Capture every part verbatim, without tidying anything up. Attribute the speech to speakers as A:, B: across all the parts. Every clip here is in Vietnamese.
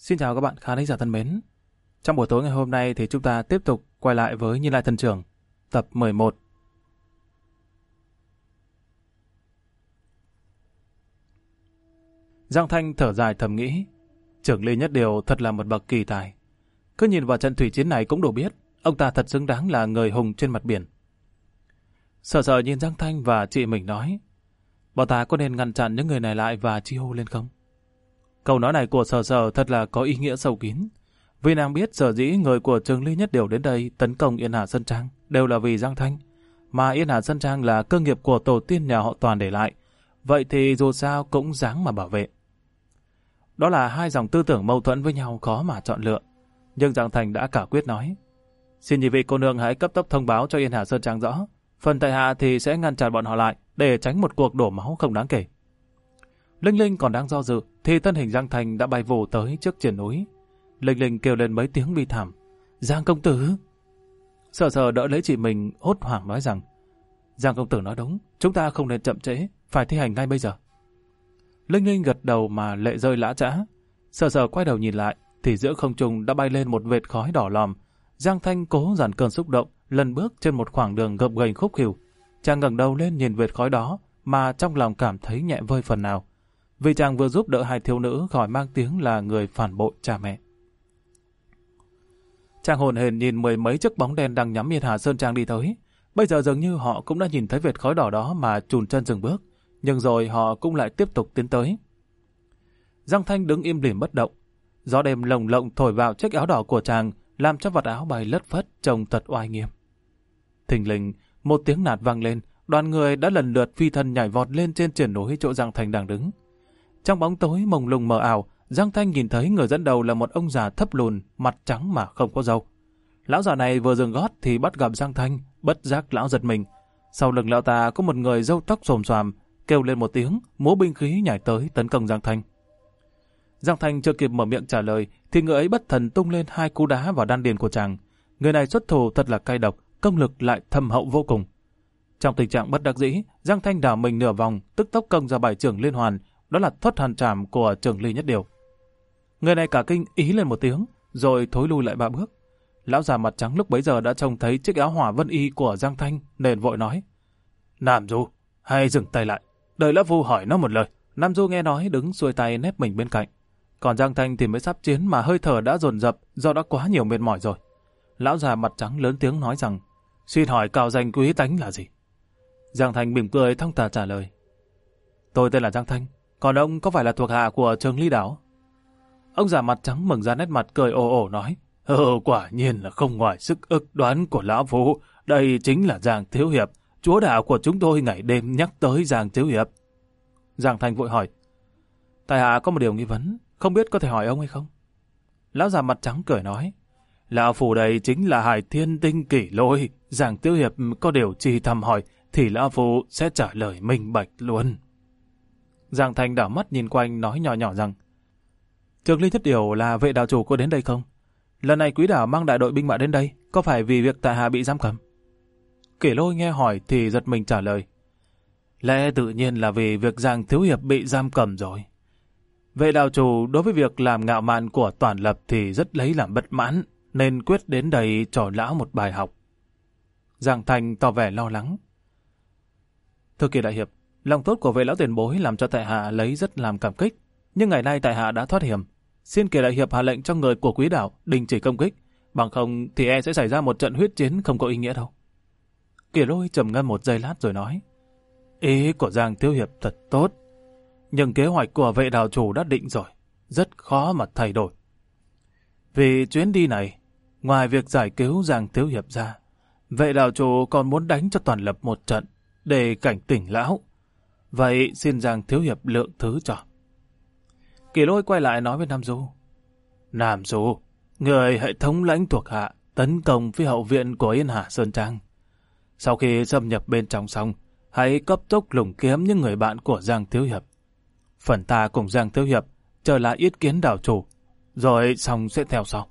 A: Xin chào các bạn khán thính giả thân mến. Trong buổi tối ngày hôm nay thì chúng ta tiếp tục quay lại với Như Lai Thần Trưởng, tập mười một. Giang Thanh thở dài thầm nghĩ, Trưởng Ly Nhất Điều thật là một bậc kỳ tài. Cứ nhìn vào trận thủy chiến này cũng đủ biết, ông ta thật xứng đáng là người hùng trên mặt biển. Sợ sợ nhìn Giang Thanh và chị mình nói, bọn ta có nên ngăn chặn những người này lại và chi hô lên không? Câu nói này của Sở Sở thật là có ý nghĩa sâu kín. Vì nàng biết sở dĩ người của Trưởng Ly Nhất Điều đến đây tấn công Yên Hà Sơn Trang đều là vì Giang Thanh, mà Yên Hà Sơn Trang là cơ nghiệp của tổ tiên nhà họ Toàn để lại, vậy thì dù sao cũng dáng mà bảo vệ. Đó là hai dòng tư tưởng mâu thuẫn với nhau khó mà chọn lựa, nhưng Giang Thanh đã cả quyết nói, xin nhị vị cô nương hãy cấp tốc thông báo cho Yên Hà Sơn Trang rõ, phần tại hạ thì sẽ ngăn chặn bọn họ lại để tránh một cuộc đổ máu không đáng kể. Linh Linh còn đang do dự thì thân hình Giang Thanh đã bay vù tới trước triển núi. Linh Linh kêu lên mấy tiếng bi thảm, Giang công tử. Sợ sợ đỡ lấy chị mình hốt hoảng nói rằng, Giang công tử nói đúng, chúng ta không nên chậm trễ, phải thi hành ngay bây giờ. Linh Linh gật đầu mà lệ rơi lã chã. Sợ sợ quay đầu nhìn lại thì giữa không trung đã bay lên một vệt khói đỏ lòm. Giang Thanh cố dằn cơn xúc động, lần bước trên một khoảng đường gập ghềnh khúc khỉu. Chàng ngẩng đầu lên nhìn vệt khói đó mà trong lòng cảm thấy nhẹ vơi phần nào, vì chàng vừa giúp đỡ hai thiếu nữ khỏi mang tiếng là người phản bội cha mẹ. Chàng hồn hển nhìn mười mấy chiếc bóng đen đang nhắm Yên Hà Sơn Trang đi tới. Bây giờ dường như họ cũng đã nhìn thấy vệt khói đỏ đó mà chùn chân dừng bước, nhưng rồi họ cũng lại tiếp tục tiến tới. Giang Thanh đứng im lìm bất động. Gió đêm lồng lộng thổi vào chiếc áo đỏ của chàng, làm cho vạt áo bay lất phất trông thật oai nghiêm. Thình lình, một tiếng nạt vang lên, đoàn người đã lần lượt phi thân nhảy vọt lên trên triển núi chỗ Giang Thanh đang đứng. Trong bóng tối mông lung mờ ảo, Giang Thanh nhìn thấy người dẫn đầu là một ông già thấp lùn, mặt trắng mà không có râu. Lão già này vừa dừng gót thì bắt gặp Giang Thanh, bất giác lão giật mình. Sau lưng lão ta có một người râu tóc xồm xoàm, kêu lên một tiếng, múa binh khí nhảy tới tấn công Giang Thanh. Giang Thanh chưa kịp mở miệng trả lời thì người ấy bất thần tung lên hai cú đá vào đan điền của chàng. Người này xuất thủ thật là cay độc, công lực lại thâm hậu vô cùng. Trong tình trạng bất đắc dĩ, Giang Thanh đảo mình nửa vòng, tức tốc công ra bài trưởng liên hoàn, đó là thoát hàn trảm của Trưởng Ly Nhất Điều. Người này cả kinh ý lên một tiếng, rồi thối lui lại ba bước. Lão già mặt trắng lúc bấy giờ đã trông thấy chiếc áo hỏa vân y của Giang Thanh, nên vội nói, Nam Du, hãy dừng tay lại, đợi lão phu hỏi nó một lời. Nam Du nghe nói đứng xuôi tay nép mình bên cạnh. Còn Giang Thanh thì mới sắp chiến mà hơi thở đã dồn dập do đã quá nhiều mệt mỏi rồi. Lão già mặt trắng lớn tiếng nói rằng, xin hỏi cao danh quý tánh là gì? Giang Thanh mỉm cười thong thả trả lời, tôi tên là Giang Thanh, còn ông có phải là thuộc hạ của Trường Ly Đảo? Ông già mặt trắng mừng ra nét mặt cười ồ ồ nói, ờ quả nhiên là không ngoài sức ức đoán của lão phu, đây chính là Giang Thiếu Hiệp, chúa đạo của chúng tôi ngày đêm nhắc tới Giang Thiếu Hiệp. Giang Thanh vội hỏi, tại hạ có một điều nghi vấn, không biết có thể hỏi ông hay không? Lão già mặt trắng cười nói, lão phu đây chính là Hải Thiên Tinh Kỷ Lôi, Giang Thiếu Hiệp có điều chi thăm hỏi thì lão phu sẽ trả lời minh bạch luôn. Giang Thanh đảo mắt nhìn quanh nói nhỏ nhỏ rằng, Trưởng Ly Nhất Điều là vệ đạo chủ có đến đây không? Lần này quý đảo mang đại đội binh mã đến đây, có phải vì việc tại hạ bị giam cầm? Kỷ Lôi nghe hỏi thì giật mình trả lời, lẽ tự nhiên là vì việc Giang Thiếu Hiệp bị giam cầm rồi. Vệ đạo chủ đối với việc làm ngạo mạn của Toàn Lập thì rất lấy làm bất mãn, nên quyết đến đây cho lão một bài học. Giang Thanh tỏ vẻ lo lắng. Thưa kỳ đại hiệp, lòng tốt của vệ lão tiền bối làm cho tại hạ lấy rất làm cảm kích, nhưng ngày nay tại hạ đã thoát hiểm, xin kỳ đại hiệp hạ lệnh cho người của quý đảo đình chỉ công kích, bằng không thì e sẽ xảy ra một trận huyết chiến không có ý nghĩa đâu. Kỳ Lôi trầm ngâm một giây lát rồi nói, ý của Giang Thiếu Hiệp thật tốt, nhưng kế hoạch của vệ đạo chủ đã định rồi, rất khó mà thay đổi. Vì chuyến đi này, ngoài việc giải cứu Giang Thiếu Hiệp ra, vệ đạo chủ còn muốn đánh cho Toàn Lập một trận để cảnh tỉnh lão. Vậy xin Giang Thiếu Hiệp lượng thứ cho. Kỳ Lôi quay lại nói với Nam Du, Nam Du, người hãy thống lãnh thuộc hạ tấn công phía hậu viện của Yên Hà Sơn Trang. Sau khi xâm nhập bên trong xong, hãy cấp tốc lùng kiếm những người bạn của Giang Thiếu Hiệp. Phần ta cùng Giang Thiếu Hiệp trở lại yết kiến đảo chủ, rồi xong sẽ theo sau.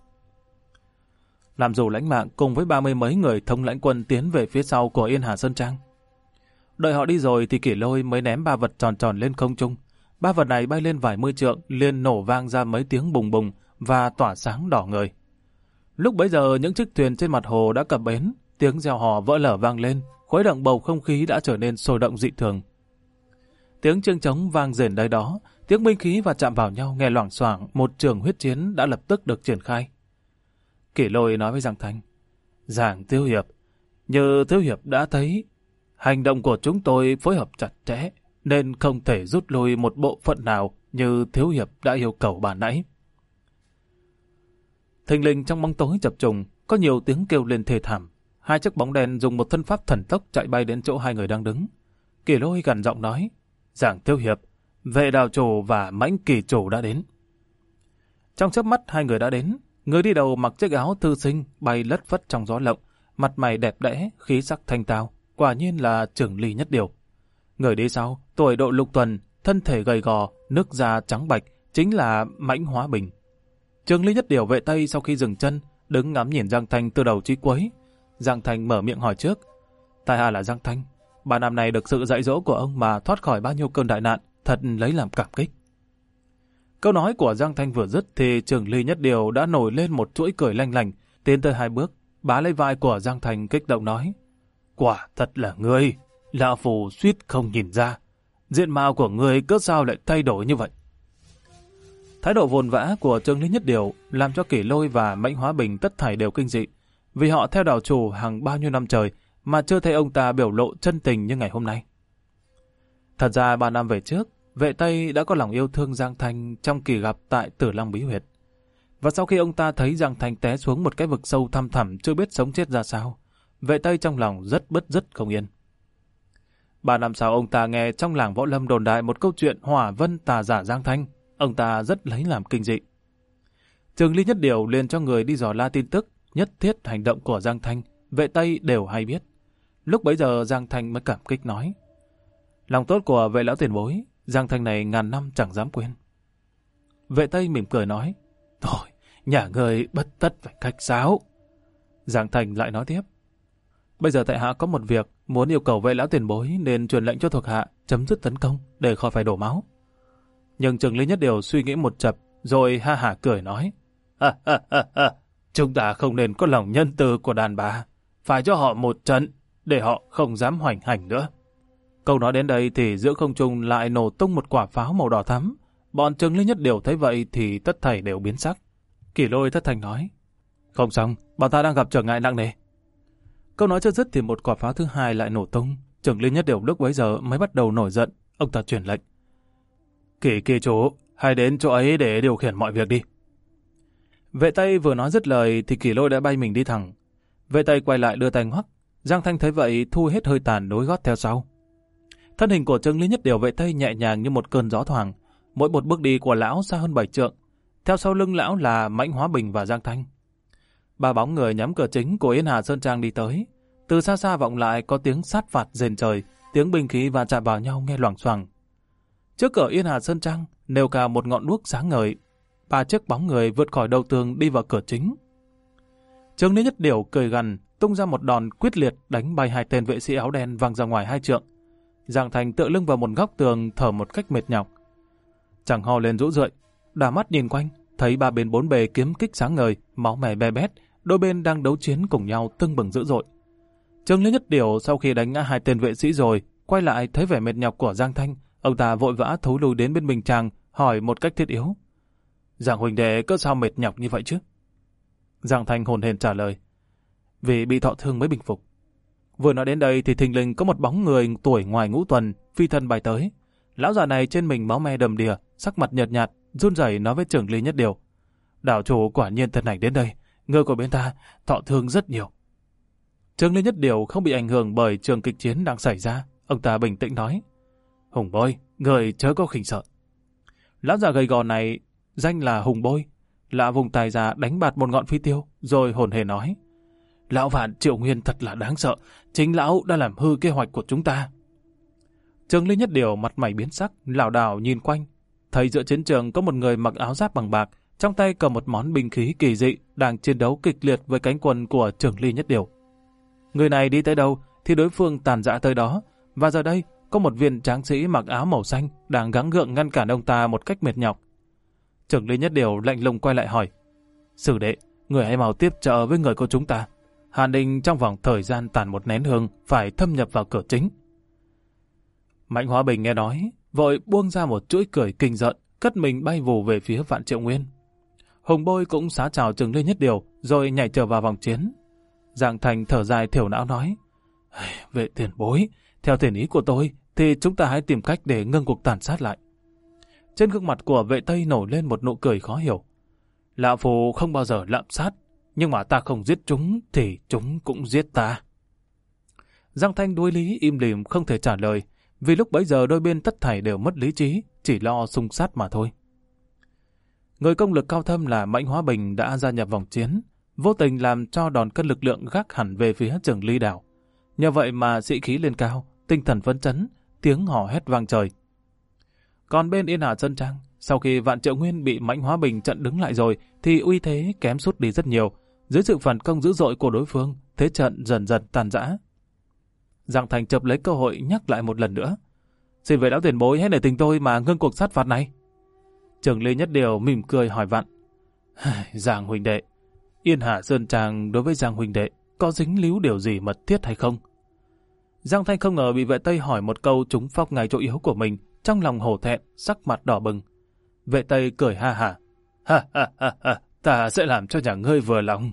A: Nam Du lãnh mạng cùng với ba mươi mấy người thống lãnh quân tiến về phía sau của Yên Hà Sơn Trang. Đợi họ đi rồi thì Kỷ Lôi mới ném ba vật tròn tròn lên không trung. Ba vật này bay lên vài mươi trượng, liền nổ vang ra mấy tiếng bùng bùng và tỏa sáng đỏ ngời. Lúc bấy giờ những chiếc thuyền trên mặt hồ đã cập bến, tiếng reo hò vỡ lở vang lên, khuấy động bầu không khí đã trở nên sôi động dị thường. Tiếng chiêng trống vang rền đây đó, tiếng binh khí và chạm vào nhau nghe loảng xoảng, một trường huyết chiến đã lập tức được triển khai. Kỷ Lôi nói với Giang Thanh: Giang Thiếu Hiệp, như Thiếu Hiệp đã thấy, hành động của chúng tôi phối hợp chặt chẽ, nên không thể rút lui một bộ phận nào như Thiếu Hiệp đã yêu cầu ban nãy. Thình lình trong bóng tối chập trùng, có nhiều tiếng kêu lên thê thảm. Hai chiếc bóng đen dùng một thân pháp thần tốc chạy bay đến chỗ hai người đang đứng. Kỷ Lôi gằn giọng nói: Giang Thiếu Hiệp, vệ đạo chủ và mãnh kỳ chủ đã đến. Trong chớp mắt hai người đã đến. Người đi đầu mặc chiếc áo thư sinh bay lất phất trong gió lộng, mặt mày đẹp đẽ, khí sắc thanh tao, quả nhiên là Trường Ly Nhất Điều. Người đi sau, tuổi độ lục tuần, thân thể gầy gò, nước da trắng bạch, chính là Mãnh Hóa Bình. Trường Ly Nhất Điều vệ Tây sau khi dừng chân, đứng ngắm nhìn Giang Thanh từ đầu chí cuối. Giang Thanh mở miệng hỏi trước: tại hạ là Giang Thanh, ba năm này được sự dạy dỗ của ông mà thoát khỏi bao nhiêu cơn đại nạn, thật lấy làm cảm kích. Câu nói của Giang Thanh vừa dứt thì Trường Ly Nhất Điều đã nổi lên một chuỗi cười lanh lành, tiến tới hai bước, bá lấy vai của Giang Thanh kích động nói: quả thật là ngươi, lão phù suýt không nhìn ra, diện mạo của ngươi cớ sao lại thay đổi như vậy. Thái độ vồn vã của Trường Ly Nhất Điều làm cho Kỷ Lôi và Mãnh Hóa Bình tất thảy đều kinh dị, vì họ theo đạo chủ hàng bao nhiêu năm trời mà chưa thấy ông ta biểu lộ chân tình như ngày hôm nay. Thật ra ba năm về trước, vệ Tây đã có lòng yêu thương Giang Thanh trong kỳ gặp tại Tử Long Bí Huyệt. Và sau khi ông ta thấy Giang Thanh té xuống một cái vực sâu thăm thẳm chưa biết sống chết ra sao, vệ Tây trong lòng rất bứt rứt không yên. Ba năm sau ông ta nghe trong làng Võ Lâm đồn đại một câu chuyện hỏa vân tà giả Giang Thanh, ông ta rất lấy làm kinh dị. Trường Ly Nhất Điều liền cho người đi dò la tin tức, nhất thiết hành động của Giang Thanh, vệ Tây đều hay biết. Lúc bấy giờ Giang Thanh mới cảm kích nói: lòng tốt của vệ lão tiền bối, Giang Thanh này ngàn năm chẳng dám quên. Vệ Tây mỉm cười nói: thôi, nhà người bất tất phải khách sáo. Giang Thanh lại nói tiếp: bây giờ tại hạ có một việc muốn yêu cầu vệ lão tiền bối nên truyền lệnh cho thuộc hạ chấm dứt tấn công để khỏi phải đổ máu. Nhưng Trường Ly Nhất Điều suy nghĩ một chập rồi ha hả cười nói: ha, ha, ha, ha. Chúng ta không nên có lòng nhân từ của đàn bà, phải cho họ một trận để họ không dám hoành hành nữa. Câu nói đến đây thì giữa không trung lại nổ tung một quả pháo màu đỏ thắm. Bọn Trường Ly Nhất Điều thấy vậy thì tất thảy đều biến sắc. Kỷ Lôi thất thanh nói: không xong, bọn ta đang gặp trở ngại nặng nề. Câu nói chưa dứt thì một quả pháo thứ hai lại nổ tung. Trường Ly Nhất Điều lúc bấy giờ mới bắt đầu nổi giận. Ông ta truyền lệnh: Kỷ kỳ chủ, hãy đến chỗ ấy để điều khiển mọi việc đi. Vệ Tây vừa nói dứt lời thì Kỷ Lôi đã bay mình đi thẳng. Vệ Tây quay lại đưa tay ngoắc. Giang Thanh thấy vậy thu hết hơi tàn nối gót theo sau. Thân hình của Trường Ly Nhất Điều vệ Tây nhẹ nhàng như một cơn gió thoảng. Mỗi một bước đi của lão xa hơn bảy trượng. Theo sau lưng lão là Mãnh Hóa Bình và Giang Thanh. Ba bóng người nhắm cửa chính của Yên Hà Sơn Trang đi tới. Từ xa xa vọng lại có tiếng sát phạt rền trời, tiếng binh khí va chạm vào nhau nghe loảng xoảng. Trước cửa Yên Hà Sơn Trang nêu cao một ngọn đuốc sáng ngời. Ba chiếc bóng người vượt khỏi đầu tường đi vào cửa chính. Trường Ly Nhất Điều cười gằn, tung ra một đòn quyết liệt đánh bay hai tên vệ sĩ áo đen văng ra ngoài hai trượng. Giang Thành tựa lưng vào một góc tường thở một cách mệt nhọc. Chàng ho lên rũ rượi, đảo mắt nhìn quanh, thấy ba bên bốn bề kiếm kích sáng ngời, máu mè be bét, đôi bên đang đấu chiến cùng nhau tưng bừng dữ dội. Trường Ly Nhất Điều sau khi đánh ngã hai tên vệ sĩ rồi, quay lại thấy vẻ mệt nhọc của Giang Thanh, ông ta vội vã thối lui đến bên mình chàng, hỏi một cách thiết yếu: Giang huynh đệ cớ sao mệt nhọc như vậy chứ? Giang Thanh hồn hển trả lời: vì bị thọ thương mới bình phục. Vừa nói đến đây thì thình lình có một bóng người tuổi ngoài ngũ tuần phi thân bay tới. Lão già này trên mình máu me đầm đìa, sắc mặt nhợt nhạt, run rẩy nói với Trường Ly Nhất Điều: đạo chủ quả nhiên thân ảnh đến đây, người của bên ta thọ thương rất nhiều. Trường Ly Nhất Điều không bị ảnh hưởng bởi trường kịch chiến đang xảy ra, ông ta bình tĩnh nói: Hùng Bôi, người chớ có khinh sợ. Lão già gầy gò này danh là Hùng Bôi, là vùng tài già đánh bạt một ngọn phi tiêu, rồi hồn hề nói: lão Vạn Triệu Nguyên thật là đáng sợ, chính lão đã làm hư kế hoạch của chúng ta. Trường Ly Nhất Điều mặt mày biến sắc, lảo đảo nhìn quanh, thấy giữa chiến trường có một người mặc áo giáp bằng bạc, trong tay cầm một món binh khí kỳ dị đang chiến đấu kịch liệt với cánh quân của Trường Ly Nhất Điều. Người này đi tới đâu thì đối phương tàn dã tới đó, và giờ đây có một viên tráng sĩ mặc áo màu xanh đang gắng gượng ngăn cản ông ta một cách mệt nhọc. Trưởng lý Nhất Điều lạnh lùng quay lại hỏi. Sử đệ, người hãy mau tiếp trợ với người của chúng ta. Hàn Đình trong vòng thời gian tàn một nén hương phải thâm nhập vào cửa chính. Mạnh Hóa Bình nghe nói, vội buông ra một chuỗi cười kinh giận, cất mình bay vù về phía Vạn Triệu Nguyên. Hùng Bôi cũng xá chào Trưởng lý Nhất Điều, rồi nhảy trở vào vòng chiến. Giang Thành thở dài thiểu não nói, vệ tiền bối, theo thiền ý của tôi, thì chúng ta hãy tìm cách để ngưng cuộc tàn sát lại. Trên gương mặt của vệ Tây nổi lên một nụ cười khó hiểu. Lão Phu không bao giờ lạm sát, nhưng mà ta không giết chúng thì chúng cũng giết ta. Giang Thanh đối lý im lìm không thể trả lời, vì lúc bấy giờ đôi bên tất thảy đều mất lý trí, chỉ lo xung sát mà thôi. Người công lực cao thâm là Mạnh Hóa Bình đã gia nhập vòng chiến, vô tình làm cho đòn cân lực lượng gác hẳn về phía Trưởng Ly Đảo. Nhờ vậy mà sĩ khí lên cao, tinh thần phấn chấn, tiếng hò hét vang trời. Còn bên Yên Hà Sơn Trang, sau khi Vạn Triệu Nguyên bị Mạnh Hóa Bình chặn đứng lại rồi, thì uy thế kém sút đi rất nhiều. Dưới sự phản công dữ dội của đối phương, thế trận dần dần tàn rã. Giang Thành chợp lấy cơ hội nhắc lại một lần nữa. Xin về lão tiền bối hãy để tình tôi mà ngưng cuộc sát phạt này. Trưởng Lý Nhất Điều mỉm cười hỏi Vạn. Giang huynh đệ, Yên Hà Sơn Trang đối với Giang huynh đệ có dính líu điều gì mật thiết hay không? Giang Thanh không ngờ bị vệ Tây hỏi một câu trúng phóc ngay chỗ yếu của mình, trong lòng hổ thẹn, sắc mặt đỏ bừng. Vệ Tây cười ha hả. Ha ha ha ha, ta sẽ làm cho nhà ngươi vừa lòng.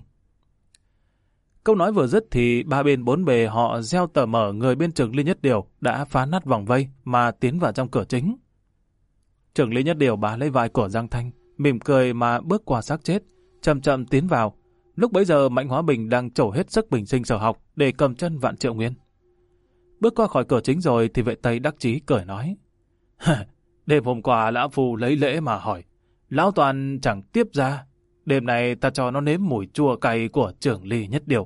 A: Câu nói vừa dứt thì ba bên bốn bề họ gieo tờ mở người bên Trưởng Lý Nhất Điều đã phá nát vòng vây mà tiến vào trong cửa chính. Trưởng Lý Nhất Điều bá lấy vai của Giang Thanh, mỉm cười mà bước qua xác chết, chậm chậm tiến vào. Lúc bấy giờ Mạnh Hóa Bình đang trổ hết sức bình sinh sở học để cầm chân Vạn Triệu Nguyên. Bước qua khỏi cửa chính rồi thì vệ Tây đắc chí cười nói. Đêm hôm qua lão phu lấy lễ mà hỏi, lão toàn chẳng tiếp ra. Đêm này ta cho nó nếm mùi chua cay của Trưởng Lý Nhất Điều.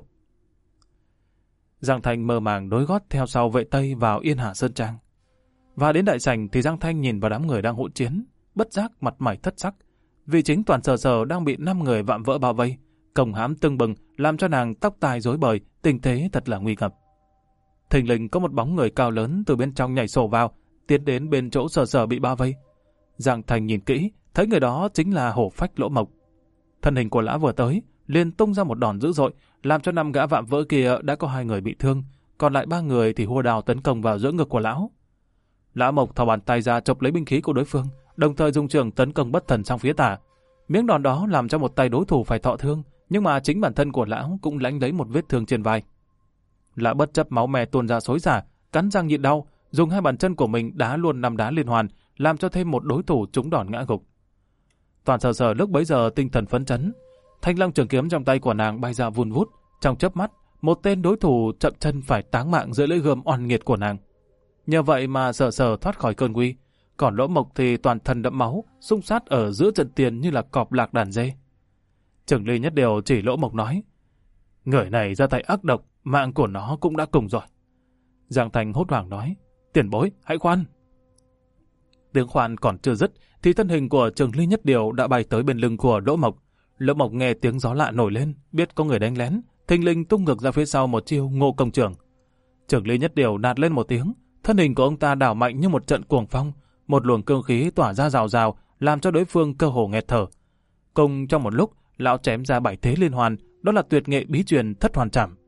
A: Giang Thanh mơ màng đối gót theo sau vệ Tây vào Yên Hà Sơn Trang. Và đến đại sảnh thì Giang Thanh nhìn vào đám người đang hỗn chiến, bất giác mặt mày thất sắc, vì chính toàn Sở Sở đang bị năm người vạm vỡ bao vây, công hãm tưng bừng, làm cho nàng tóc tai rối bời, tình thế thật là nguy ngập. Thình lình có một bóng người cao lớn từ bên trong nhảy sổ vào, tiến đến bên chỗ Sở Sở bị bao vây. Giang Thành nhìn kỹ, thấy người đó chính là Hổ Phách Lỗ Mộc. Thân hình của lão vừa tới, liền tung ra một đòn dữ dội, làm cho năm gã vạm vỡ kia đã có hai người bị thương, còn lại ba người thì hua đào tấn công vào giữa ngực của lão. Lão Mộc thò bàn tay ra chộp lấy binh khí của đối phương, đồng thời dùng trường tấn công bất thần sang phía tả. Miếng đòn đó làm cho một tay đối thủ phải thọ thương, nhưng mà chính bản thân của lão cũng lãnh lấy một vết thương trên vai. Lão bất chấp máu me tuôn ra xối xả, cắn răng nhịn đau, dùng hai bàn chân của mình đá luôn năm đá liên hoàn, làm cho thêm một đối thủ trúng đòn ngã gục. Toàn Sở Sở lúc bấy giờ tinh thần phấn chấn, thanh long trường kiếm trong tay của nàng bay ra vun vút, trong chớp mắt, một tên đối thủ chậm chân phải táng mạng dưới lưỡi gươm oan nghiệt của nàng. Nhờ vậy mà Sở Sở thoát khỏi cơn nguy, còn Lỗ Mộc thì toàn thân đẫm máu, xung sát ở giữa trận tiền như là cọp lạc đàn dê. Trưởng Lý Nhất Điều chỉ Lỗ Mộc nói, người này ra tay ác độc, mạng của nó cũng đã cùng rồi. Giang Thành hốt hoảng nói, tiền bối, hãy khoan. Tiếng khoan còn chưa dứt, thì thân hình của Trưởng Lý Nhất Điều đã bay tới bên lưng của Lỗ Mộc. Lỗ Mộc nghe tiếng gió lạ nổi lên, biết có người đánh lén, thình lình tung ngược ra phía sau một chiêu Ngô Công Trưởng. Trưởng Lý Nhất Điều nạt lên một tiếng, thân hình của ông ta đảo mạnh như một trận cuồng phong, một luồng cương khí tỏa ra rào rào, làm cho đối phương cơ hồ nghẹt thở. Cùng trong một lúc, lão chém ra bảy thế liên hoàn, đó là tuyệt nghệ bí truyền Thất Hoàn Trảm.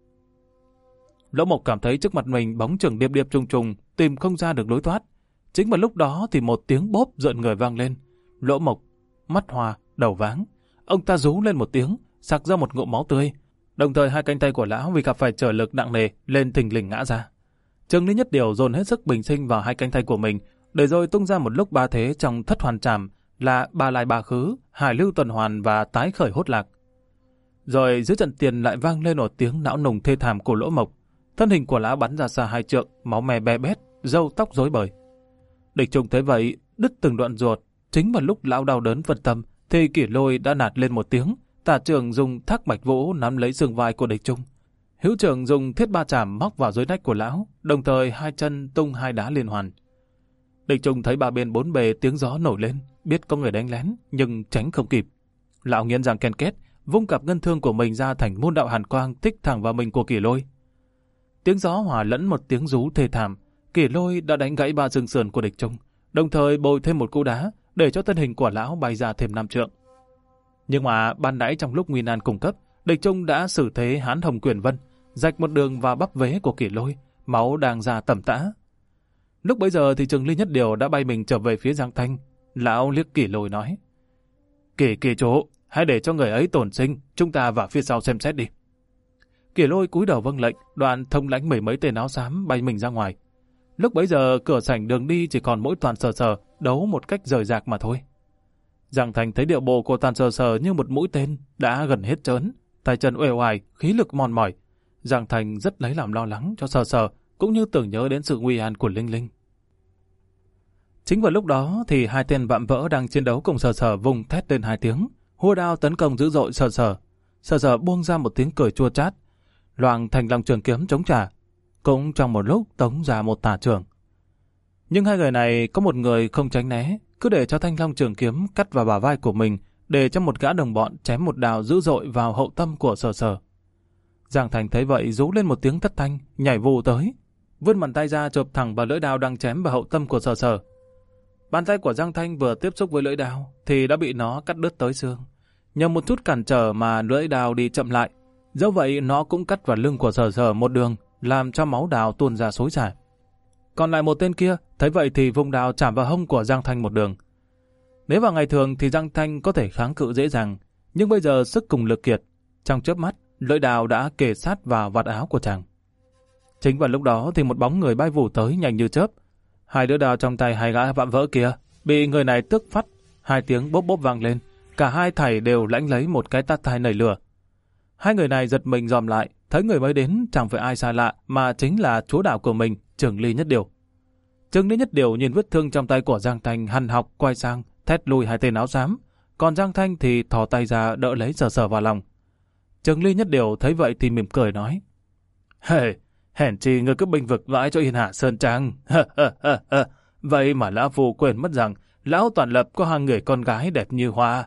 A: Lỗ Mộc cảm thấy trước mặt mình bóng chưởng điệp điệp trùng trùng, tìm không ra được lối thoát. Chính vào lúc đó thì một tiếng bốp rợn người vang lên. Lỗ Mộc mắt hoa, đầu váng, ông ta rú lên một tiếng, sặc ra một ngụm máu tươi. Đồng thời hai cánh tay của lão vì gặp phải trở lực nặng nề lên thình lình ngã ra. Trưởng Lý Nhất Điều dồn hết sức bình sinh vào hai cánh tay của mình, để rồi tung ra một lúc ba thế trong Thất Hoàn Trảm là Ba Lai Ba Khứ, Hải Lưu Tuần Hoàn và Tái Khởi Hốt Lạc. Rồi dưới trận tiền lại vang lên một tiếng não nùng thê thảm của Lỗ Mộc. Thân hình của lão bắn ra xa hai trượng, máu me be bét, râu tóc rối bời. Địch Trung thấy vậy, đứt từng đoạn ruột. Chính vào lúc lão đau đớn phân tâm, thì Kỷ Lôi đã nạt lên một tiếng. Tả trưởng dùng Thác Bạch Vũ nắm lấy xương vai của Địch Trung. Hữu trưởng dùng Thiết Ba Trảm móc vào dưới nách của lão, đồng thời hai chân tung hai đá liên hoàn. Địch Trung thấy ba bên bốn bề tiếng gió nổi lên, biết có người đánh lén, nhưng tránh không kịp. Lão nghiến răng ken két, vung cặp ngân thương của mình ra thành môn đạo hàn quang tích thẳng vào mình của Kỷ Lôi. Tiếng gió hòa lẫn một tiếng rú thê thảm, Kỷ Lôi đã đánh gãy ba xương sườn của Địch Trung, đồng thời bồi thêm một cú đá, để cho thân hình của lão bay ra thêm năm trượng. Nhưng mà ban nãy trong lúc nguy nan cung cấp, địch Trung đã xử thế hán hồng quyền vân, rạch một đường vào bắp vế của Kỷ Lôi, máu đang ra tẩm tã. Lúc bấy giờ thì Trường Ly Nhất Điều đã bay mình trở về phía Giang Thanh. Lão liếc Kỷ Lôi nói: Kỷ Kỷ chủ, hãy để cho người ấy tổn sinh, chúng ta vào phía sau xem xét đi. Kỷ Lôi cúi đầu vâng lệnh, đoạn thông lãnh mười mấy tên áo xám bay mình ra ngoài. Lúc bấy giờ cửa sảnh đường đi chỉ còn mỗi Toàn Sờ Sờ đấu một cách rời rạc mà thôi. Giang Thành thấy điệu bộ của Toàn Sờ Sờ như một mũi tên đã gần hết trớn, tay chân uể oải, khí lực mòn mỏi. Giang Thành rất lấy làm lo lắng cho Sờ Sờ, cũng như tưởng nhớ đến sự nguy an của Linh Linh. Chính vào lúc đó thì hai tên vạm vỡ đang chiến đấu cùng Sờ Sờ vùng thét lên hai tiếng, hua đao tấn công dữ dội Sờ Sờ. Sờ Sờ buông ra một tiếng cười chua chát, loạng thành lòng trường kiếm chống trả, cũng trong một lúc tống ra một tà trường. Nhưng hai người này có một người không tránh né, cứ để cho thanh long trường kiếm cắt vào bả vai của mình, để cho một gã đồng bọn chém một đào dữ dội vào hậu tâm của Sờ Sờ. Giang Thành thấy vậy rú lên một tiếng thất thanh, nhảy vù tới, vươn bàn tay ra chộp thẳng vào lưỡi đao đang chém vào hậu tâm của Sờ Sờ. Bàn tay của Giang Thanh vừa tiếp xúc với lưỡi đao thì đã bị nó cắt đứt tới xương. Nhờ một chút cản trở mà lưỡi đao đi chậm lại, dẫu vậy nó cũng cắt vào lưng của Sờ Sờ một đường, làm cho máu đào tuôn ra xối xả. Còn lại một tên kia thấy vậy thì vùng đao chạm vào hông của Giang Thanh một đường. Nếu vào ngày thường thì Giang Thanh có thể kháng cự dễ dàng, nhưng bây giờ sức cùng lực kiệt, trong chớp mắt lưỡi đao đã kề sát vào vạt áo của chàng. Chính vào lúc đó thì một bóng người bay vù tới nhanh như chớp. Hai đứa đao trong tay hai gã vạm vỡ kia bị người này tước phắt, hai tiếng bốp bốp vang lên, cả hai thảy đều lãnh lấy một cái tát thai nảy lửa. Hai người này giật mình dòm lại, thấy người mới đến chẳng phải ai xa lạ mà chính là chúa đạo của mình, Trường Ly Nhất Điều. Trường Ly Nhất Điều nhìn vết thương trong tay của Giang Thanh hằn học quay sang thét lùi hai tên áo xám, còn Giang Thanh thì thò tay ra đỡ lấy Sờ Sờ vào lòng. Trường Ly Nhất Điều thấy vậy thì mỉm cười nói: Hề, hèn chi ngươi cứ bênh vực vãi cho Yên Hạ Sơn Trang. Vậy mà lão phu quên mất rằng lão Toàn Lập có hai người con gái đẹp như hoa.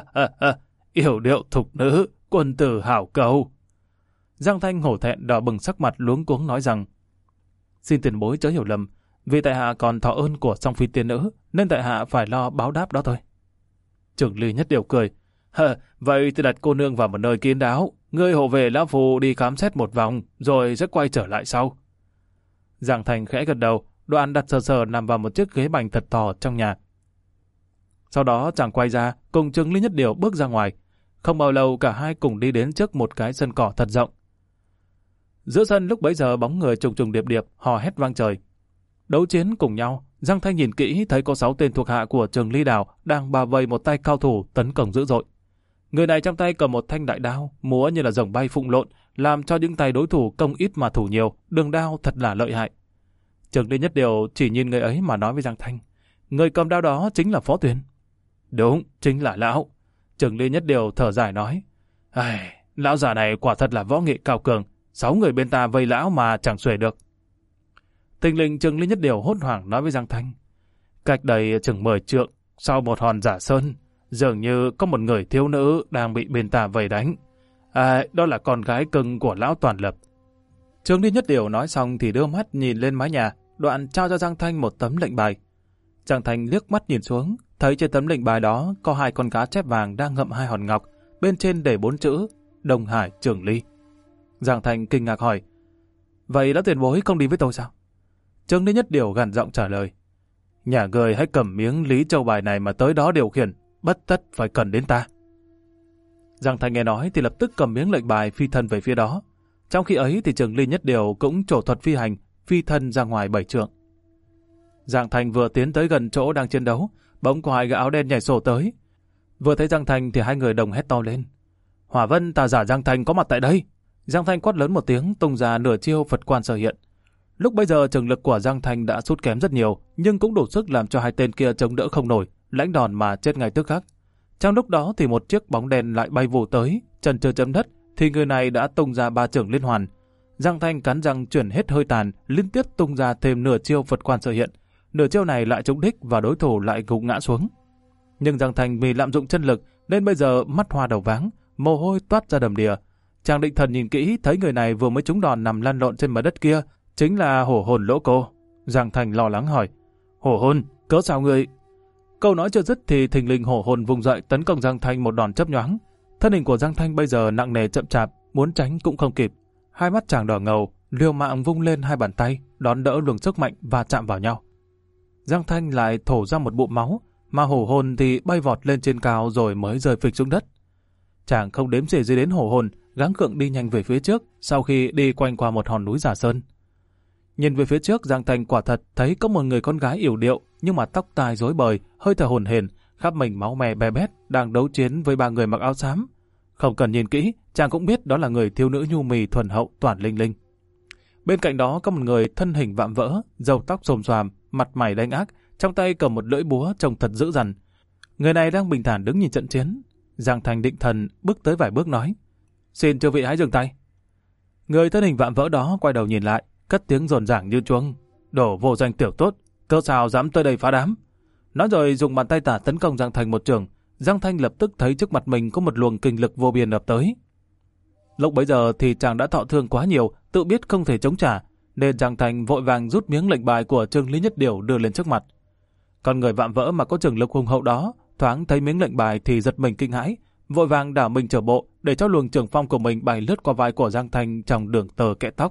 A: Yểu điệu thục nữ, quân tử hảo cầu. Giang Thanh hổ thẹn đỏ bừng sắc mặt luống cuống nói rằng: Xin tiền bối chớ hiểu lầm, vì tại hạ còn thọ ơn của song phi tiên nữ, nên tại hạ phải lo báo đáp đó thôi. Trường Ly Nhất Điều cười: Hờ, vậy thì đặt cô nương vào một nơi kín đáo, ngươi hộ về lão phu đi khám xét một vòng, rồi sẽ quay trở lại sau. Giang Thành khẽ gật đầu, đoạn đặt Sờ Sờ nằm vào một chiếc ghế bành thật to trong nhà. Sau đó chàng quay ra, cùng Trường Ly Nhất Điều bước ra ngoài. Không bao lâu cả hai cùng đi đến trước một cái sân cỏ thật rộng. Giữa sân lúc bấy giờ bóng người trùng trùng điệp điệp, hò hét vang trời. Đấu chiến cùng nhau, Giang Thanh nhìn kỹ thấy có sáu tên thuộc hạ của Trường Ly Đào đang bao vây một tay cao thủ tấn công dữ dội. Người này trong tay cầm một thanh đại đao, múa như là rồng bay phụng lộn, làm cho những tay đối thủ công ít mà thủ nhiều, đường đao thật là lợi hại. Trường Ly Nhất Điều chỉ nhìn người ấy mà nói với Giang Thanh: Người cầm đao đó chính là Phó Tuyền. Đúng, chính là lão. Trường Ly Nhất Điều thở dài nói: Ai, lão già này quả thật là võ nghệ cao cường, sáu người bên ta vây lão mà chẳng xuể được. Tình linh Trường Ly Nhất Điều hốt hoảng nói với Giang Thanh: Cách đây chừng mười trượng, sau một hòn giả sơn, dường như có một người thiếu nữ đang bị bên ta vây đánh. À, đó là con gái cưng của lão Toàn Lập. Trường Ly Nhất Điều nói xong thì đưa mắt nhìn lên mái nhà, đoạn trao cho Giang Thanh một tấm lệnh bài. Giang Thanh liếc mắt nhìn xuống, thấy trên tấm lệnh bài đó có hai con cá chép vàng đang ngậm hai hòn ngọc, bên trên để bốn chữ Đông Hải Trường Ly. Giang Thanh kinh ngạc hỏi: Vậy đã tiền bối không đi với tôi sao? Trường Ly Nhất Điều gằn giọng trả lời: Nhà người hãy cầm miếng lý châu bài này mà tới đó điều khiển, bất tất phải cần đến ta. Giang Thanh nghe nói thì lập tức cầm miếng lệnh bài phi thân về phía đó. Trong khi ấy thì Trường Ly Nhất Điều cũng trổ thuật phi hành, phi thân ra ngoài bảy trượng. Giang Thanh vừa tiến tới gần chỗ đang chiến đấu, bỗng có hai gã áo đen nhảy sổ tới. Vừa thấy Giang Thanh thì hai người đồng hét to lên: Hỏa Vân tà giả Giang Thanh có mặt tại đây! Giang Thanh quát lớn một tiếng, tung ra nửa chiêu Phật Quan Sở Hiện. Lúc bây giờ trường lực của Giang Thanh đã sút kém rất nhiều, nhưng cũng đủ sức làm cho hai tên kia chống đỡ không nổi, lãnh đòn mà chết ngay tức khắc. Trong lúc đó thì một chiếc bóng đen lại bay vù tới, chân chưa chấm đất thì người này đã tung ra ba chưởng liên hoàn. Giang Thanh cắn răng chuyển hết hơi tàn, liên tiếp tung ra thêm nửa chiêu Phật Quan Sở Hiện. Nửa chiêu này lại trúng đích và đối thủ lại gục ngã xuống. Nhưng Giang Thanh vì lạm dụng chân lực nên bây giờ mắt hoa đầu váng, mồ hôi toát ra đầm đìa. Chàng định thần nhìn kỹ thấy người này vừa mới trúng đòn nằm lăn lộn trên mặt đất kia chính là Hổ Hồn Lỗ Cô. Giang Thanh lo lắng hỏi: Hổ Hồn, cớ sao ngươi? Câu nói chưa dứt thì thình lình hổ hồn vùng dậy tấn công Giang Thanh một đòn chớp nhoáng. Thân hình của Giang Thanh bây giờ nặng nề chậm chạp, muốn tránh cũng không kịp. Hai mắt chàng đỏ ngầu, liều mạng vung lên hai bàn tay, đón đỡ luồng sức mạnh và chạm vào nhau. Giang Thanh lại thổ ra một bụng máu, mà hổ hồn thì bay vọt lên trên cao rồi mới rơi phịch xuống đất. Chàng không đếm xỉa gì đến hổ hồn, gắng gượng đi nhanh về phía trước sau khi đi quanh qua một hòn núi giả sơn. Nhìn về phía trước, Giang Thanh quả thật thấy có một người con gái yểu điệu nhưng mà tóc tai rối bời, hơi thở hổn hển, khắp mình máu me be bét, đang đấu chiến với ba người mặc áo xám. Không cần nhìn kỹ, chàng cũng biết đó là người thiếu nữ nhu mì thuần hậu Toản Linh Linh. Bên cạnh đó có một người thân hình vạm vỡ, râu tóc xồm xoàm, mặt mày đanh ác, trong tay cầm một lưỡi búa trông thật dữ dằn. Người này đang bình thản đứng nhìn trận chiến. Giang Thanh định thần bước tới vài bước nói: "Xin chư vị hãy dừng tay." Người thân hình vạm vỡ đó quay đầu nhìn lại, cất tiếng rồn ràng như chuông: "Đồ vô danh tiểu tốt, cớ sao dám tới đây phá đám?" Nói rồi dùng bàn tay tả tấn công Giang Thanh một chưởng. Giang Thanh lập tức thấy trước mặt mình có một luồng kình lực vô biên ập tới. Lúc bấy giờ thì chàng đã thọ thương quá nhiều, tự biết không thể chống trả, nên Giang Thanh vội vàng rút miếng lệnh bài của Trương Lý Nhất Điều đưa lên trước mặt. Còn người vạm vỡ mà có trường lực hùng hậu đó, thoáng thấy miếng lệnh bài thì giật mình kinh hãi, vội vàng đảo mình trở bộ để cho luồng trường phong của mình bay lướt qua vai của Giang Thanh trong đường tờ kẽ tóc.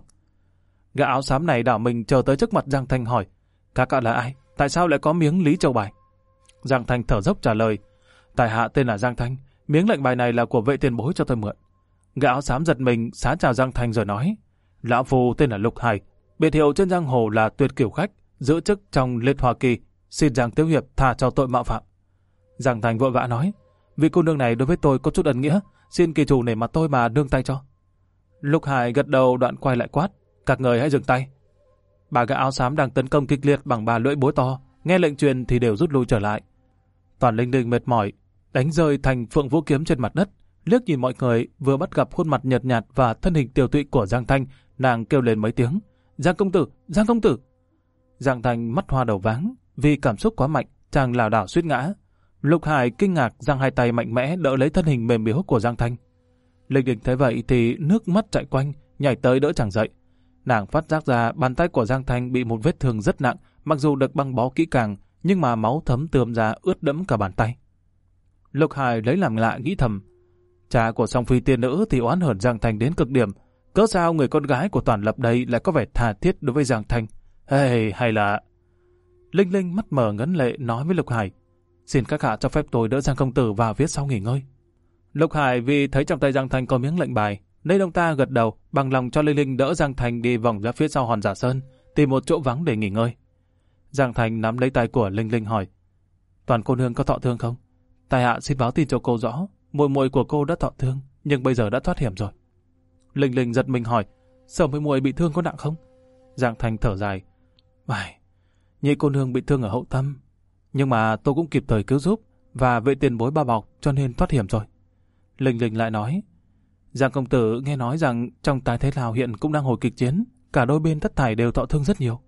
A: Gã áo xám này đảo mình chờ tới trước mặt Giang Thanh hỏi: "Các cậu là ai? Tại sao lại có miếng Lý Châu bài?" Giang Thanh thở dốc trả lời: "Tại hạ tên là Giang Thanh, miếng lệnh bài này là của vệ tiền bối cho tôi mượn." Gã áo xám giật mình xá chào Giang Thanh rồi nói: "Lão phu tên là Lục Hải, biệt hiệu trên giang hồ là Tuyệt Cửu Khách, giữ chức trong Liệt Hoa Kỳ, xin Giang Tiếu Hiệp tha cho tội mạo phạm." Giang Thanh vội vã nói: "Vị cô nương này đối với tôi có chút ân nghĩa, xin kỳ chủ nể mặt tôi mà nương tay cho." Lục Hải gật đầu, đoạn quay lại quát: "Các người hãy dừng tay." Ba gã áo xám đang tấn công kịch liệt bằng ba lưỡi búa to, nghe lệnh truyền thì đều rút lui trở lại. Toản Linh Linh mệt mỏi, đánh rơi thành phượng vũ kiếm trên mặt đất, liếc nhìn mọi người, vừa bắt gặp khuôn mặt nhợt nhạt và thân hình tiều tụy của Giang Thanh, nàng kêu lên mấy tiếng: "Giang công tử, Giang công tử!" Giang Thanh mắt hoa đầu váng, vì cảm xúc quá mạnh, chàng lảo đảo suýt ngã. Lục Hải kinh ngạc giang hai tay mạnh mẽ đỡ lấy thân hình mềm yếu của Giang Thanh. Linh Linh thấy vậy thì nước mắt chạy quanh, nhảy tới đỡ chàng dậy. Nàng phát giác ra bàn tay của Giang Thanh bị một vết thương rất nặng, mặc dù được băng bó kỹ càng, nhưng mà máu thấm tươm ra ướt đẫm cả bàn tay. Lục Hải lấy làm lạ nghĩ thầm: cha của song phi tiên nữ thì oán hờn Giang Thanh đến cực điểm, cớ sao người con gái của Toản Lập đây lại có vẻ tha thiết đối với Giang Thanh? Hey, hay là... Linh Linh mắt mờ ngấn lệ nói với Lục Hải: "Xin các hạ cho phép tôi đỡ Giang công tử vào phía sau nghỉ ngơi." Lục Hải vì thấy trong tay Giang Thanh có miếng lệnh bài, nên ông ta gật đầu, bằng lòng cho Linh Linh đỡ Giang Thanh đi vòng ra phía sau hòn giả sơn, tìm một chỗ vắng để nghỉ ngơi. Giang Thanh nắm lấy tay của Linh Linh hỏi: "Toàn cô nương có thọ thương không? Tài hạ xin báo tin cho cô rõ, muội muội của cô đã thọ thương, nhưng bây giờ đã thoát hiểm rồi." Linh Linh giật mình hỏi: "Sở muội muội bị thương có nặng không?" Giang Thanh thở dài: "Vài, nhị cô nương bị thương ở hậu tâm, nhưng mà tôi cũng kịp thời cứu giúp và vệ tiền bối bao bọc cho nên thoát hiểm rồi." Linh Linh lại nói: "Giang công tử nghe nói rằng trong tái thế Lào hiện cũng đang hồi kịch chiến, cả đôi bên thất thải đều thọ thương rất nhiều."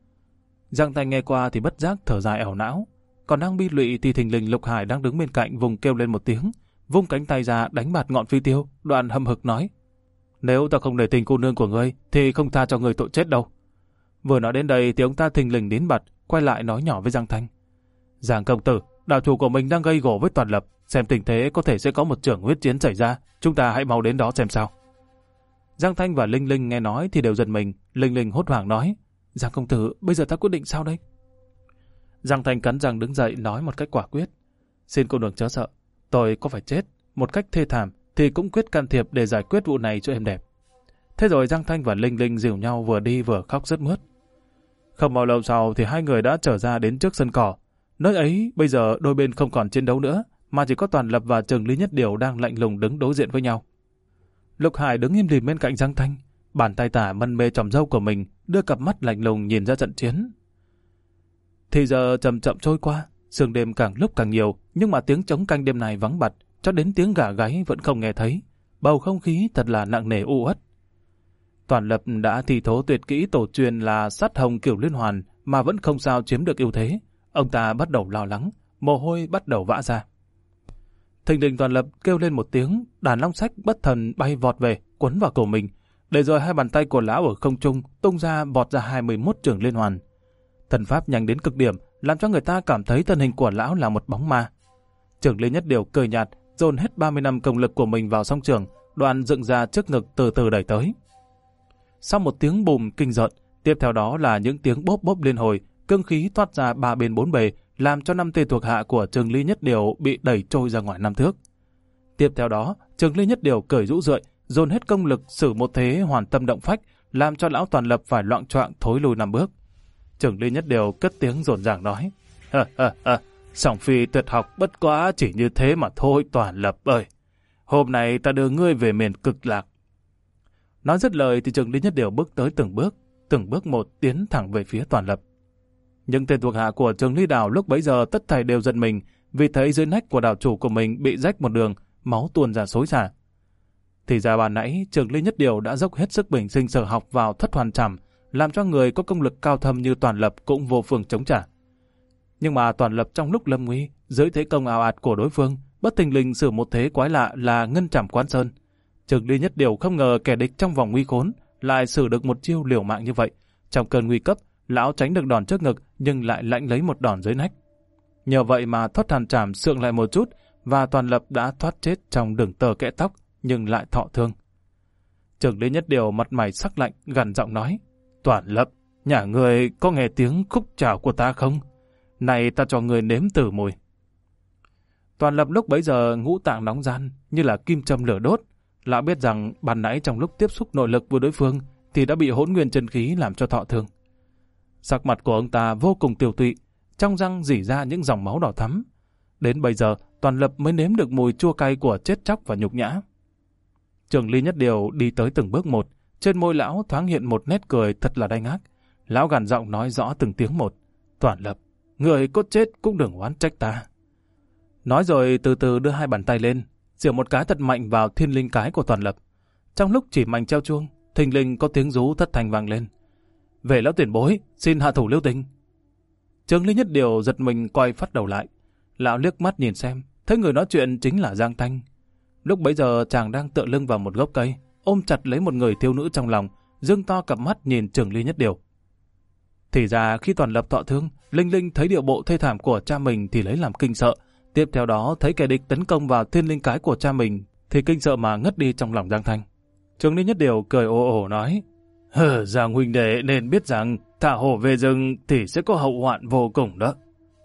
A: Giang Thanh nghe qua thì bất giác thở dài ảo não, còn đang bi lụy thì thình lình Lục Hải đang đứng bên cạnh vùng kêu lên một tiếng, vung cánh tay ra đánh bạt ngọn phi tiêu, đoạn hậm hực nói: "Nếu ta không để tình cô nương của ngươi thì không tha cho ngươi tội chết đâu." Vừa nói đến đây thì ông ta thình lình đến bật, quay lại nói nhỏ với Giang Thanh: "Giang công tử, đạo chủ của mình đang gây gổ với Toản Lập, xem tình thế có thể sẽ có một chưởng huyết chiến xảy ra, chúng ta hãy mau đến đó xem sao." Giang Thanh và Linh Linh nghe nói thì đều giật mình. Linh Linh hốt hoảng nói: "Giang công tử, bây giờ ta quyết định sao đây?" Giang Thanh cắn răng đứng dậy nói một cách quả quyết: "Xin cô nương chớ sợ, tôi có phải chết một cách thê thảm thì cũng quyết can thiệp để giải quyết vụ này cho êm đẹp." Thế rồi Giang Thanh và Linh Linh dìu nhau vừa đi vừa khóc rất mướt. Không bao lâu sau thì hai người đã trở ra đến trước sân cỏ. Nơi ấy bây giờ đôi bên không còn chiến đấu nữa, mà chỉ có Toản Lập và Trừng Lý Nhất Điều đang lạnh lùng đứng đối diện với nhau. Lục Hải đứng im lìm bên cạnh Giang Thanh, bàn tay tả mân mê tròm râu của mình, đưa cặp mắt lạnh lùng nhìn ra trận chiến. Thì giờ chậm chậm trôi qua, sương đêm càng lúc càng nhiều, nhưng mà tiếng trống canh đêm này vắng bặt, cho đến tiếng gà gáy vẫn không nghe thấy. Bầu không khí thật là nặng nề u uất. Toản Lập đã thi thố tuyệt kỹ tổ truyền là sát hồng kiểu liên hoàn mà vẫn không sao chiếm được ưu thế. Ông ta bắt đầu lo lắng, mồ hôi bắt đầu vã ra. Thình lình Toản Lập kêu lên một tiếng, đàn long sách bất thần bay vọt về, quấn vào cổ mình, để rồi hai bàn tay của lão ở không trung tung ra vọt ra hai mươi mốt chưởng liên hoàn. Thần pháp nhanh đến cực điểm, làm cho người ta cảm thấy thân hình của lão là một bóng ma. Trưởng Lý Nhất Điều cười nhạt, dồn hết ba mươi năm công lực của mình vào song trường, đoạn dựng ra trước ngực từ từ đẩy tới. Sau một tiếng bùm kinh rợn, tiếp theo đó là những tiếng bốp bốp liên hồi, cương khí thoát ra ba bên bốn bề, làm cho năm tên thuộc hạ của Trường Lý Nhất Điều bị đẩy trôi ra ngoài năm thước. Tiếp theo đó, Trường Lý Nhất Điều cởi rũ rượi, dồn hết công lực sử một thế hoàn tâm động phách, làm cho lão Toàn Lập phải loạng choạng thối lùi năm bước. Trường Lý Nhất Điều cất tiếng rộn ràng nói: "Ha ha ha, song phi tuyệt học bất quá chỉ như thế mà thôi Toàn Lập ơi. Hôm nay ta đưa ngươi về miền Cực Lạc." Nói dứt lời thì Trường Lý Nhất Điều bước tới từng bước, từng bước một tiến thẳng về phía Toàn Lập. Những tên thuộc hạ của Trường Lý Đào lúc bấy giờ tất thảy đều giận mình, vì thấy dưới nách của đào chủ của mình bị rách một đường, máu tuôn ra xối xả. Thì ra ban nãy Trường Lý Nhất Điều đã dốc hết sức bình sinh sở học vào thất hoàn trảm, làm cho người có công lực cao thâm như Toàn Lập cũng vô phương chống trả. Nhưng mà Toàn Lập trong lúc lâm nguy, dưới thế công ào ạt của đối phương, bất thình lình sử một thế quái lạ là ngân trảm Quán Sơn. Trường Lý Nhất Điều không ngờ kẻ địch trong vòng nguy khốn lại sử được một chiêu liều mạng như vậy. Trong cơn nguy cấp, lão tránh được đòn trước ngực nhưng lại lãnh lấy một đòn dưới nách. Nhờ vậy mà thoát hàn trảm sượng lại một chút, và Toàn Lập đã thoát chết trong đường tơ kẽ tóc nhưng lại thọ thương. Trường Lý Nhất Điều mặt mày sắc lạnh, gằn giọng nói: "Toàn Lập, nhà người có nghe tiếng khúc chào của ta không? Này ta cho người nếm thử mùi." Toàn Lập lúc bấy giờ ngũ tạng nóng ran như là kim châm lửa đốt. Lão biết rằng ban nãy trong lúc tiếp xúc nội lực với đối phương thì đã bị hỗn nguyên chân khí làm cho thọ thương. Sắc mặt của ông ta vô cùng tiều tụy, trong răng rỉ ra những dòng máu đỏ thắm. Đến bây giờ Toàn Lập mới nếm được mùi chua cay của chết chóc và nhục nhã. Trường Lý Nhất Điều đi tới từng bước một, trên môi lão thoáng hiện một nét cười thật là đanh ác. Lão gằn giọng nói rõ từng tiếng một: "Toàn Lập, người có chết cũng đừng oán trách ta." Nói rồi từ từ đưa hai bàn tay lên, giở một cái thật mạnh vào thiên linh cái của Toàn Lập. Trong lúc chỉ mạnh treo chuông, thình lình có tiếng rú thất thanh vang lên: "Về lão tiền bối, xin hạ thủ lưu tình." Trường Lý Nhất Điều giật mình quay phát đầu lại. Lão liếc mắt nhìn xem, thấy người nói chuyện chính là Giang Thanh. Lúc bấy giờ chàng đang tựa lưng vào một gốc cây, ôm chặt lấy một người thiếu nữ trong lòng, dương to cặp mắt nhìn Trường Lý Nhất Điều. Thì ra khi Toàn Lập thọ thương, Linh Linh thấy điệu bộ thê thảm của cha mình thì lấy làm kinh sợ. Tiếp theo đó thấy kẻ địch tấn công vào thiên linh cái của cha mình thì kinh sợ mà ngất đi trong lòng Giang Thanh. Trường Lý Nhất Điều cười ồ ồ nói: "Hờ, Giang huynh đệ nên biết rằng thả hổ về rừng thì sẽ có hậu hoạn vô cùng đó."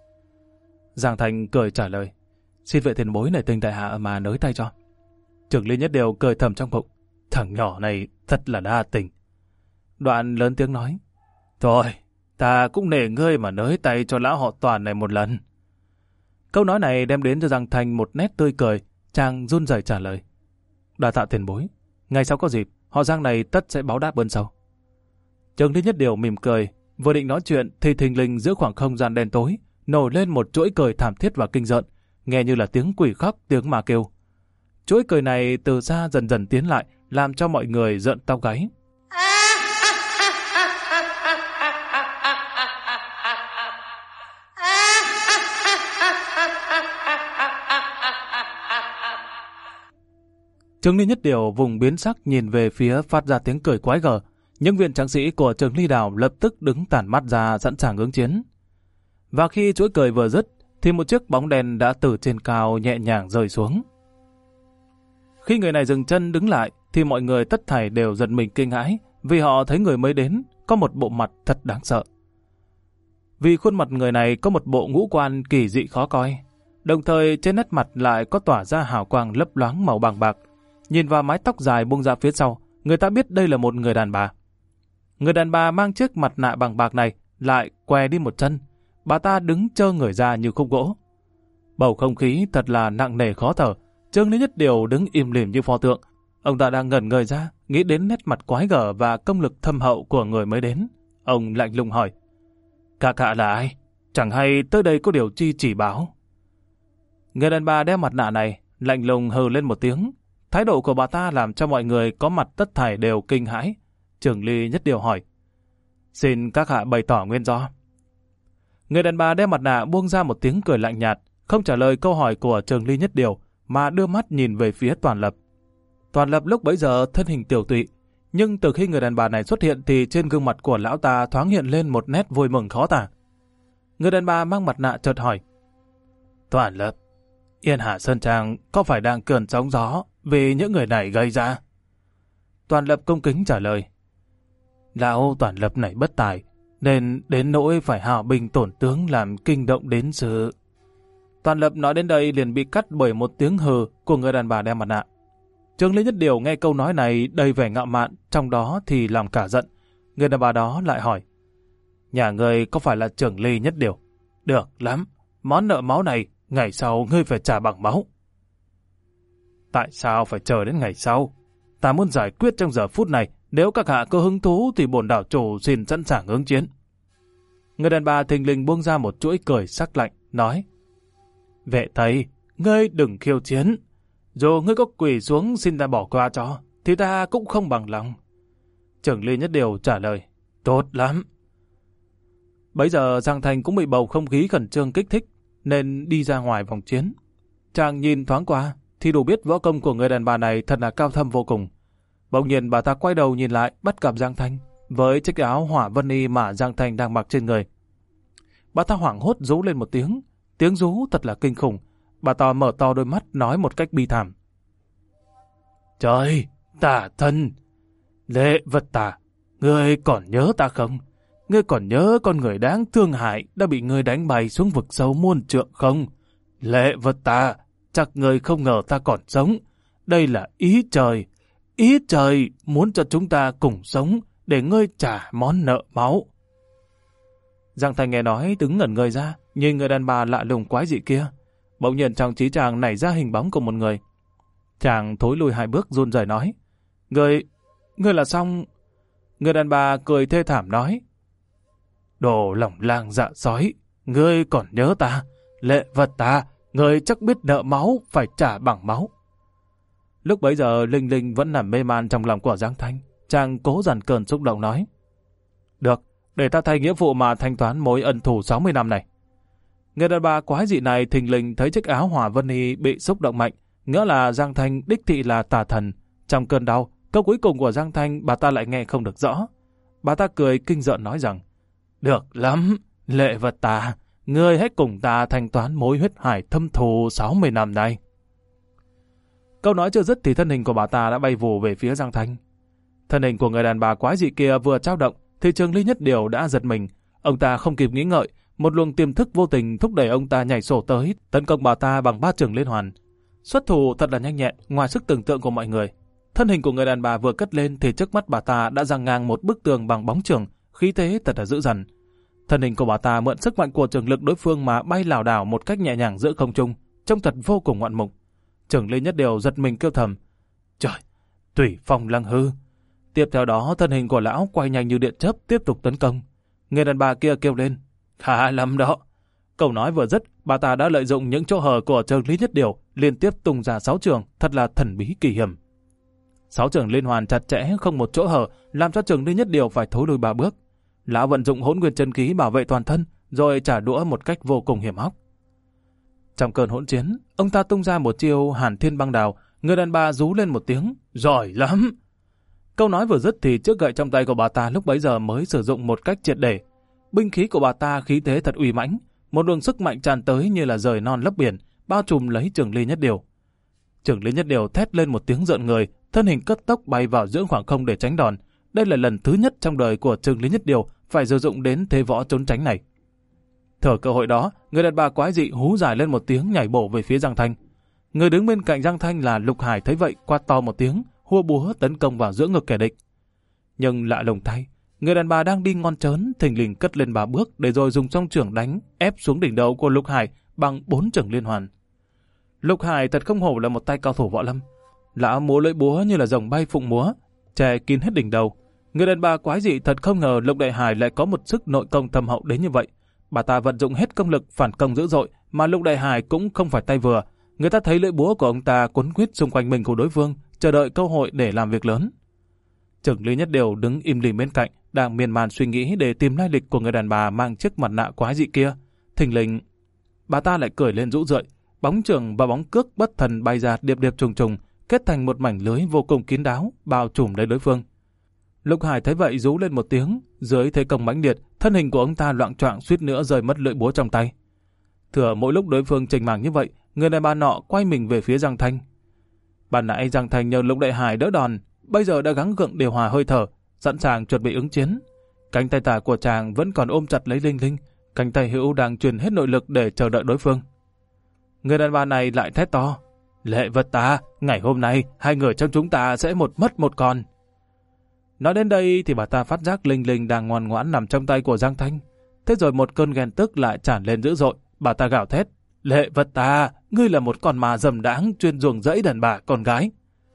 A: Giang Thanh cười trả lời: "Xin vệ tiền bối này tình tại hạ mà nới tay cho." Trường Lý Nhất Điều cười thầm trong bụng: "Thằng nhỏ này thật là đa tình." Đoạn lớn tiếng nói: "Thôi, ta cũng nể ngươi mà nới tay cho lão họ Toàn này một lần." Câu nói này đem đến cho Giang Thanh một nét tươi cười, chàng run rẩy trả lời: "Đa tạ tiền bối, ngày sau có dịp, họ Giang này tất sẽ báo đáp ơn sau." Trường Lý Nhất Điều mỉm cười, vừa định nói chuyện thì thình lình giữa khoảng không gian đen tối nổi lên một chuỗi cười thảm thiết và kinh rợn, nghe như là tiếng quỷ khóc, tiếng ma kêu. Chuỗi cười này từ xa dần dần tiến lại, làm cho mọi người rợn tóc gáy. Trường Lý Nhất Điều vùng biến sắc nhìn về phía phát ra tiếng cười quái gở. Những viên tráng sĩ của Trường Lý Đào lập tức đứng tản mắt ra sẵn sàng ứng chiến. Và khi chuỗi cười vừa dứt, thì một chiếc bóng đen đã từ trên cao nhẹ nhàng rơi xuống. Khi người này dừng chân đứng lại, thì mọi người tất thảy đều giật mình kinh hãi, vì họ thấy người mới đến có một bộ mặt thật đáng sợ. Vì khuôn mặt người này có một bộ ngũ quan kỳ dị khó coi, đồng thời trên nét mặt lại có tỏa ra hào quang lấp loáng màu vàng bạc. Nhìn vào mái tóc dài buông ra phía sau, người ta biết đây là một người đàn bà. Người đàn bà mang chiếc mặt nạ bằng bạc này lại què đi một chân. Bà ta đứng trơ người ra như khúc gỗ. Bầu không khí thật là nặng nề khó thở. Trường Lý Nhất Điều đứng im lìm như pho tượng. Ông ta đang ngẩn người ra, nghĩ đến nét mặt quái gở và công lực thâm hậu của người mới đến. Ông lạnh lùng hỏi: "Các hạ là ai? Chẳng hay tới đây có điều chi chỉ báo?" Người đàn bà đeo mặt nạ này lạnh lùng hừ lên một tiếng. Thái độ của bà ta làm cho mọi người có mặt tất thảy đều kinh hãi. Trường Lý Nhất Điều hỏi: "Xin các hạ bày tỏ nguyên do." Người đàn bà đeo mặt nạ buông ra một tiếng cười lạnh nhạt, không trả lời câu hỏi của Trường Lý Nhất Điều, mà đưa mắt nhìn về phía Toàn Lập. Toàn Lập lúc bấy giờ thân hình tiểu tụy, nhưng từ khi người đàn bà này xuất hiện thì trên gương mặt của lão ta thoáng hiện lên một nét vui mừng khó tả. Người đàn bà mang mặt nạ chợt hỏi. Toàn Lập, Yên Hà Sơn Trang có phải đang cơn sóng gió vì những người này gây ra? Toàn Lập cung kính trả lời. Lão Toàn Lập này bất tài, nên đến nỗi phải hào binh tổn tướng làm kinh động đến sự... Toàn Lập nói đến đây liền bị cắt bởi một tiếng hừ của người đàn bà đeo mặt nạ. Trường Lý Nhất Điều nghe câu nói này đầy vẻ ngạo mạn, trong đó thì làm cả giận. Người đàn bà đó lại hỏi. Nhà ngươi có phải là Trường Lý Nhất Điều? Được lắm, món nợ máu này ngày sau ngươi phải trả bằng máu. Tại sao phải chờ đến ngày sau? Ta muốn giải quyết trong giờ phút này, nếu các hạ có hứng thú thì bổn đảo chủ xin sẵn sàng ứng chiến. Người đàn bà thình lình buông ra một chuỗi cười sắc lạnh, nói. Vệ thầy, ngươi đừng khiêu chiến. Dù ngươi có quỳ xuống xin ta bỏ qua cho, thì ta cũng không bằng lòng. Trường Lý Nhất Điều trả lời. Tốt lắm. Bấy giờ Giang Thành cũng bị bầu không khí khẩn trương kích thích, nên đi ra ngoài vòng chiến. Chàng nhìn thoáng qua, thì đủ biết võ công của người đàn bà này thật là cao thâm vô cùng. Bỗng nhiên bà ta quay đầu nhìn lại, bắt gặp Giang Thành với chiếc áo hỏa vân y mà Giang Thành đang mặc trên người. Bà ta hoảng hốt rú lên một tiếng, tiếng rú thật là kinh khủng. Bà ta mở to đôi mắt nói một cách bi thảm. Trời, tả thân, Lệ Vật Tà, ngươi còn nhớ ta không? Ngươi còn nhớ con người đáng thương hại đã bị ngươi đánh bay xuống vực sâu muôn trượng không? Lệ Vật Tà, chắc ngươi không ngờ ta còn sống. Đây là ý trời. Ý trời muốn cho chúng ta cùng sống để ngươi trả món nợ máu. Giang Thành nghe nói đứng ngẩn người ra, nhìn người đàn bà lạ lùng quái dị kia. Bỗng nhiên trong trí chàng nảy ra hình bóng của một người. Chàng thối lùi hai bước run rẩy nói. Ngươi, ngươi là Song... Người đàn bà cười thê thảm nói. Đồ lòng lang dạ sói, ngươi còn nhớ ta? Lệ Vật Tà, ngươi chắc biết nợ máu phải trả bằng máu. Lúc bấy giờ Linh Linh vẫn nằm mê man trong lòng của Giang Thanh. Chàng cố dằn cơn xúc động nói. Được, để ta thay nghĩa vụ mà thanh toán mối ân thù sáu mươi năm này. Người đàn bà quái dị này thình lình thấy chiếc áo hỏa vân y bị xúc động mạnh, nghĩa là Giang Thanh đích thị là tà thần. Trong cơn đau, câu cuối cùng của Giang Thanh bà ta lại nghe không được rõ. Bà ta cười kinh rợn nói rằng, được lắm, Lệ Vật Tà, ngươi hãy cùng ta thanh toán mối huyết hải thâm thù sáu mươi năm này. Câu nói chưa dứt thì thân hình của bà ta đã bay vù về phía Giang Thanh. Thân hình của người đàn bà quái dị kia vừa dao động thì Trường Lý Nhất Điều đã giật mình. Ông ta không kịp nghĩ ngợi, một luồng tiềm thức vô tình thúc đẩy ông ta nhảy sổ tới, tấn công bà ta bằng bát chưởng liên hoàn. Xuất thủ thật là nhanh nhẹn, ngoài sức tưởng tượng của mọi người. Thân hình của người đàn bà vừa cất lên thì trước mắt bà ta đã giằng ngang một bức tường bằng bóng chưởng, khí thế thật là dữ dằn. Thân hình của bà ta mượn sức mạnh của trường lực đối phương mà bay lảo đảo một cách nhẹ nhàng giữa không trung, trông thật vô cùng ngoạn mục. Trường Lý Nhất Điều giật mình kêu thầm, trời, Tùy Phong Lăng Hư. Tiếp theo đó thân hình của lão quay nhanh như điện chớp tiếp tục tấn công. Người đàn bà kia kêu lên, khá lắm đó. Câu nói vừa dứt, bà ta đã lợi dụng những chỗ hở của Trường Lý Nhất Điều, liên tiếp tung ra sáu trường, thật là thần bí kỳ hiểm. Sáu trường liên hoàn chặt chẽ, không một chỗ hở, làm cho Trường Lý Nhất Điều phải thối lùi ba bước. Lão vận dụng hỗn nguyên chân khí bảo vệ toàn thân, rồi trả đũa một cách vô cùng hiểm hóc. Trong cơn hỗn chiến, ông ta tung ra một chiêu Hàn Thiên Băng Đào, người đàn bà rú lên một tiếng, giỏi lắm. Câu nói vừa dứt thì chiếc gậy trong tay của bà ta lúc bấy giờ mới sử dụng một cách triệt để. Binh khí của bà ta khí thế thật uy mãnh, một luồng sức mạnh tràn tới như là rời non lấp biển, bao trùm lấy Trường Lý Nhất Điều. Trường Lý Nhất Điều thét lên một tiếng rợn người, thân hình cất tốc bay vào giữa khoảng không để tránh đòn. Đây là lần thứ nhất trong đời của Trường Lý Nhất Điều phải sử dụng đến thế võ trốn tránh này. Thở cơ hội đó, người đàn bà quái dị hú dài lên một tiếng nhảy bổ về phía Giang Thanh. Người đứng bên cạnh Giang Thanh là Lục Hải thấy vậy quát to một tiếng, hua búa tấn công vào giữa ngực kẻ địch. Nhưng lạ lùng thay, người đàn bà đang đi ngon trớn thình lình cất lên ba bước để rồi dùng song chưởng đánh ép xuống đỉnh đầu của Lục Hải bằng bốn chưởng liên hoàn. Lục Hải thật không hổ là một tay cao thủ võ lâm. Lão múa lưỡi búa như là rồng bay phụng múa, che kín hết đỉnh đầu. Người đàn bà quái dị thật không ngờ Lục Đại Hải lại có một sức nội công thâm hậu đến như vậy. Bà ta vận dụng hết công lực phản công dữ dội, mà Lục Đại Hải cũng không phải tay vừa. Người ta thấy lưỡi búa của ông ta quấn quýt xung quanh mình của đối phương, chờ đợi cơ hội để làm việc lớn. Trường Lý Nhất Điều đứng im lìm bên cạnh, đang miên man suy nghĩ để tìm lai lịch của người đàn bà mang chiếc mặt nạ quái dị kia. Thình lình, bà ta lại cười lên rũ rượi, bóng chưởng và bóng cước bất thần bay ra điệp điệp trùng trùng, kết thành một mảnh lưới vô cùng kín đáo, bao trùm lấy đối phương. Lục Hải thấy vậy rú lên một tiếng, dưới thế công mãnh liệt, thân hình của ông ta loạng choạng suýt nữa rơi mất lưỡi búa trong tay. Thừa mỗi lúc đối phương chênh mảng như vậy, người đàn bà nọ quay mình về phía Giang Thanh. Ban nãy Giang Thanh nhờ Lục Đại Hải đỡ đòn, bây giờ đã gắng gượng điều hòa hơi thở, sẵn sàng chuẩn bị ứng chiến. Cánh tay tả của chàng vẫn còn ôm chặt lấy Linh Linh, cánh tay hữu đang truyền hết nội lực để chờ đợi đối phương. Người đàn bà này lại thét to: Lệ Vật ta, ngày hôm nay hai người trong chúng ta sẽ một mất một còn. Nói đến đây thì bà ta phát giác Linh Linh đang ngoan ngoãn nằm trong tay của Giang Thanh. Thế rồi một cơn ghen tức lại tràn lên dữ dội, bà ta gào thét: Lệ Vật ta, ngươi là một con ma dầm đãng chuyên ruồng rẫy đàn bà con gái.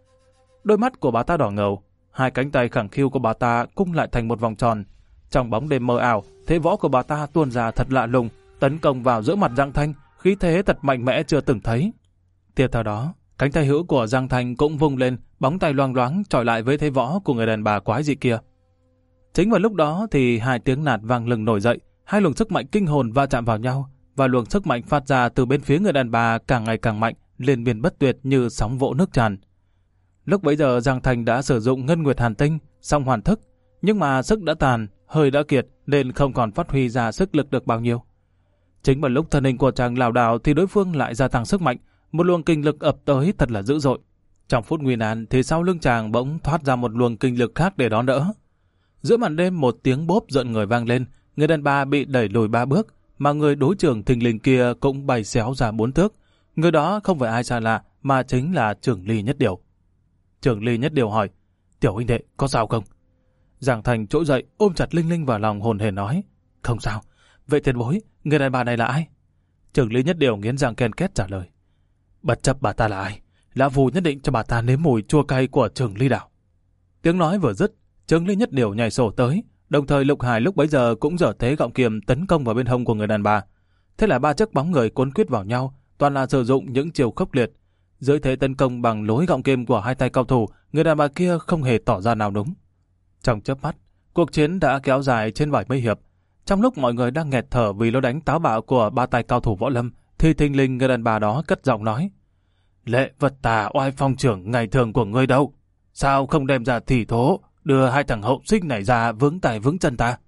A: Đôi mắt của bà ta đỏ ngầu, hai cánh tay khẳng khiu của bà ta cung lại thành một vòng tròn. Trong bóng đêm mờ ảo, thế võ của bà ta tuôn ra thật lạ lùng, tấn công vào giữa mặt Giang Thanh, khí thế thật mạnh mẽ chưa từng thấy. Tiếp theo đó, cánh tay hữu của Giang Thanh cũng vung lên, bóng tay loang loáng chọi lại với thế võ của người đàn bà quái dị kia. Chính vào lúc đó thì hai tiếng nạt vang lừng nổi dậy, hai luồng sức mạnh kinh hồn va chạm vào nhau, và luồng sức mạnh phát ra từ bên phía người đàn bà càng ngày càng mạnh, liên miên bất tuyệt như sóng vỗ nước tràn. Lúc bấy giờ Giang Thanh đã sử dụng Ngân Nguyệt Hàn Tinh, xong hoàn thức, nhưng mà sức đã tàn, hơi đã kiệt nên không còn phát huy ra sức lực được bao nhiêu. Chính vào lúc thân hình của chàng lảo đảo thì đối phương lại gia tăng sức mạnh, một luồng kinh lực ập tới thật là dữ dội. Trong phút nguy nan thì sau lưng chàng bỗng thoát ra một luồng kinh lực khác để đón đỡ. Giữa màn đêm một tiếng bốp rợn người vang lên, người đàn bà bị đẩy lùi ba bước, mà người đối trưởng thình lình kia cũng bay xéo ra bốn thước. Người đó không phải ai xa lạ mà chính là Trưởng Ly Nhất Điều. Trưởng Ly Nhất Điều hỏi: Tiểu huynh đệ, có sao không? Giang Thành trỗi dậy ôm chặt Linh Linh vào lòng hồn hển nói: Không sao. Vậy tiền bối, người đàn bà này là ai? Trưởng Ly Nhất Điều nghiến răng ken két trả lời: Bất chấp bà ta là ai, lão phu nhất định cho bà ta nếm mùi chua cay của Trưởng Ly đảo. Tiếng nói vừa dứt, Trưởng Ly Nhất Điều nhảy sổ tới, đồng thời Lục Hải lúc bấy giờ cũng giở thế gọng kiềm tấn công vào bên hông của người đàn bà. Thế là ba chiếc bóng người cuốn quýt vào nhau, toàn là sử dụng những chiều khốc liệt. Dưới thế tấn công bằng lối gọng kiềm của hai tay cao thủ, người đàn bà kia không hề tỏ ra nào đúng. Trong chớp mắt, cuộc chiến đã kéo dài trên bảy mươi hiệp. Trong lúc mọi người đang nghẹt thở vì lối đánh táo bạo của ba tay cao thủ võ lâm, thì thình lình người đàn bà đó cất giọng nói: Lệ Vật tà, oai phong trưởng ngày thường của ngươi đâu? Sao không đem ra thị thố, đưa hai thằng hậu sinh này ra vướng tay vướng chân ta?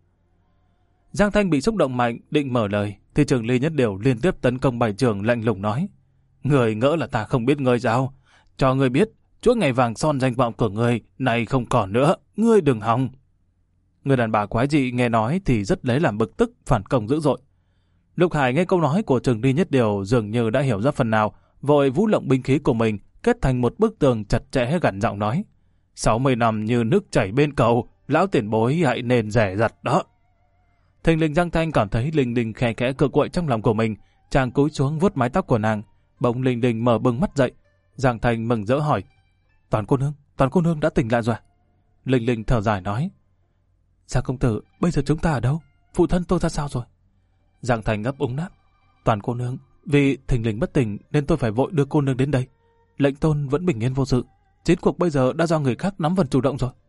A: Giang Thanh bị xúc động mạnh, định mở lời, thì Trưởng Ly Nhất Điều liên tiếp tấn công bảy trường lạnh lùng nói: Người ngỡ là ta không biết ngươi sao? Cho ngươi biết, chuỗi ngày vàng son danh vọng của ngươi này không còn nữa, ngươi đừng hòng. Người đàn bà quái dị nghe nói thì rất lấy làm bực tức, phản công dữ dội. Lục Hải nghe câu nói của Trưởng Ly Nhất Điều dường như đã hiểu ra phần nào, vội vũ động binh khí của mình kết thành một bức tường chặt chẽ, gằn giọng nói: sáu mươi năm như nước chảy bên cầu, lão tiền bối hãy nên rẻ rặt đó. Thình lình Giang Thanh cảm thấy Linh Linh khẽ khẽ cựa quậy trong lòng của mình, chàng cúi xuống vuốt mái tóc của nàng, bỗng Linh Linh mở bừng mắt dậy. Giang Thanh mừng rỡ hỏi: Toàn cô nương, Toàn cô nương đã tỉnh lại rồi? Linh Linh thở dài nói: Giang công tử, bây giờ chúng ta ở đâu? Phụ thân tôi ra sao rồi? Giang Thanh ấp úng đáp: Toàn cô nương, vì thình lình bất tỉnh nên tôi phải vội đưa cô nương đến đây. Lệnh tôn vẫn bình yên vô sự, chiến cuộc bây giờ đã do người khác nắm phần chủ động rồi.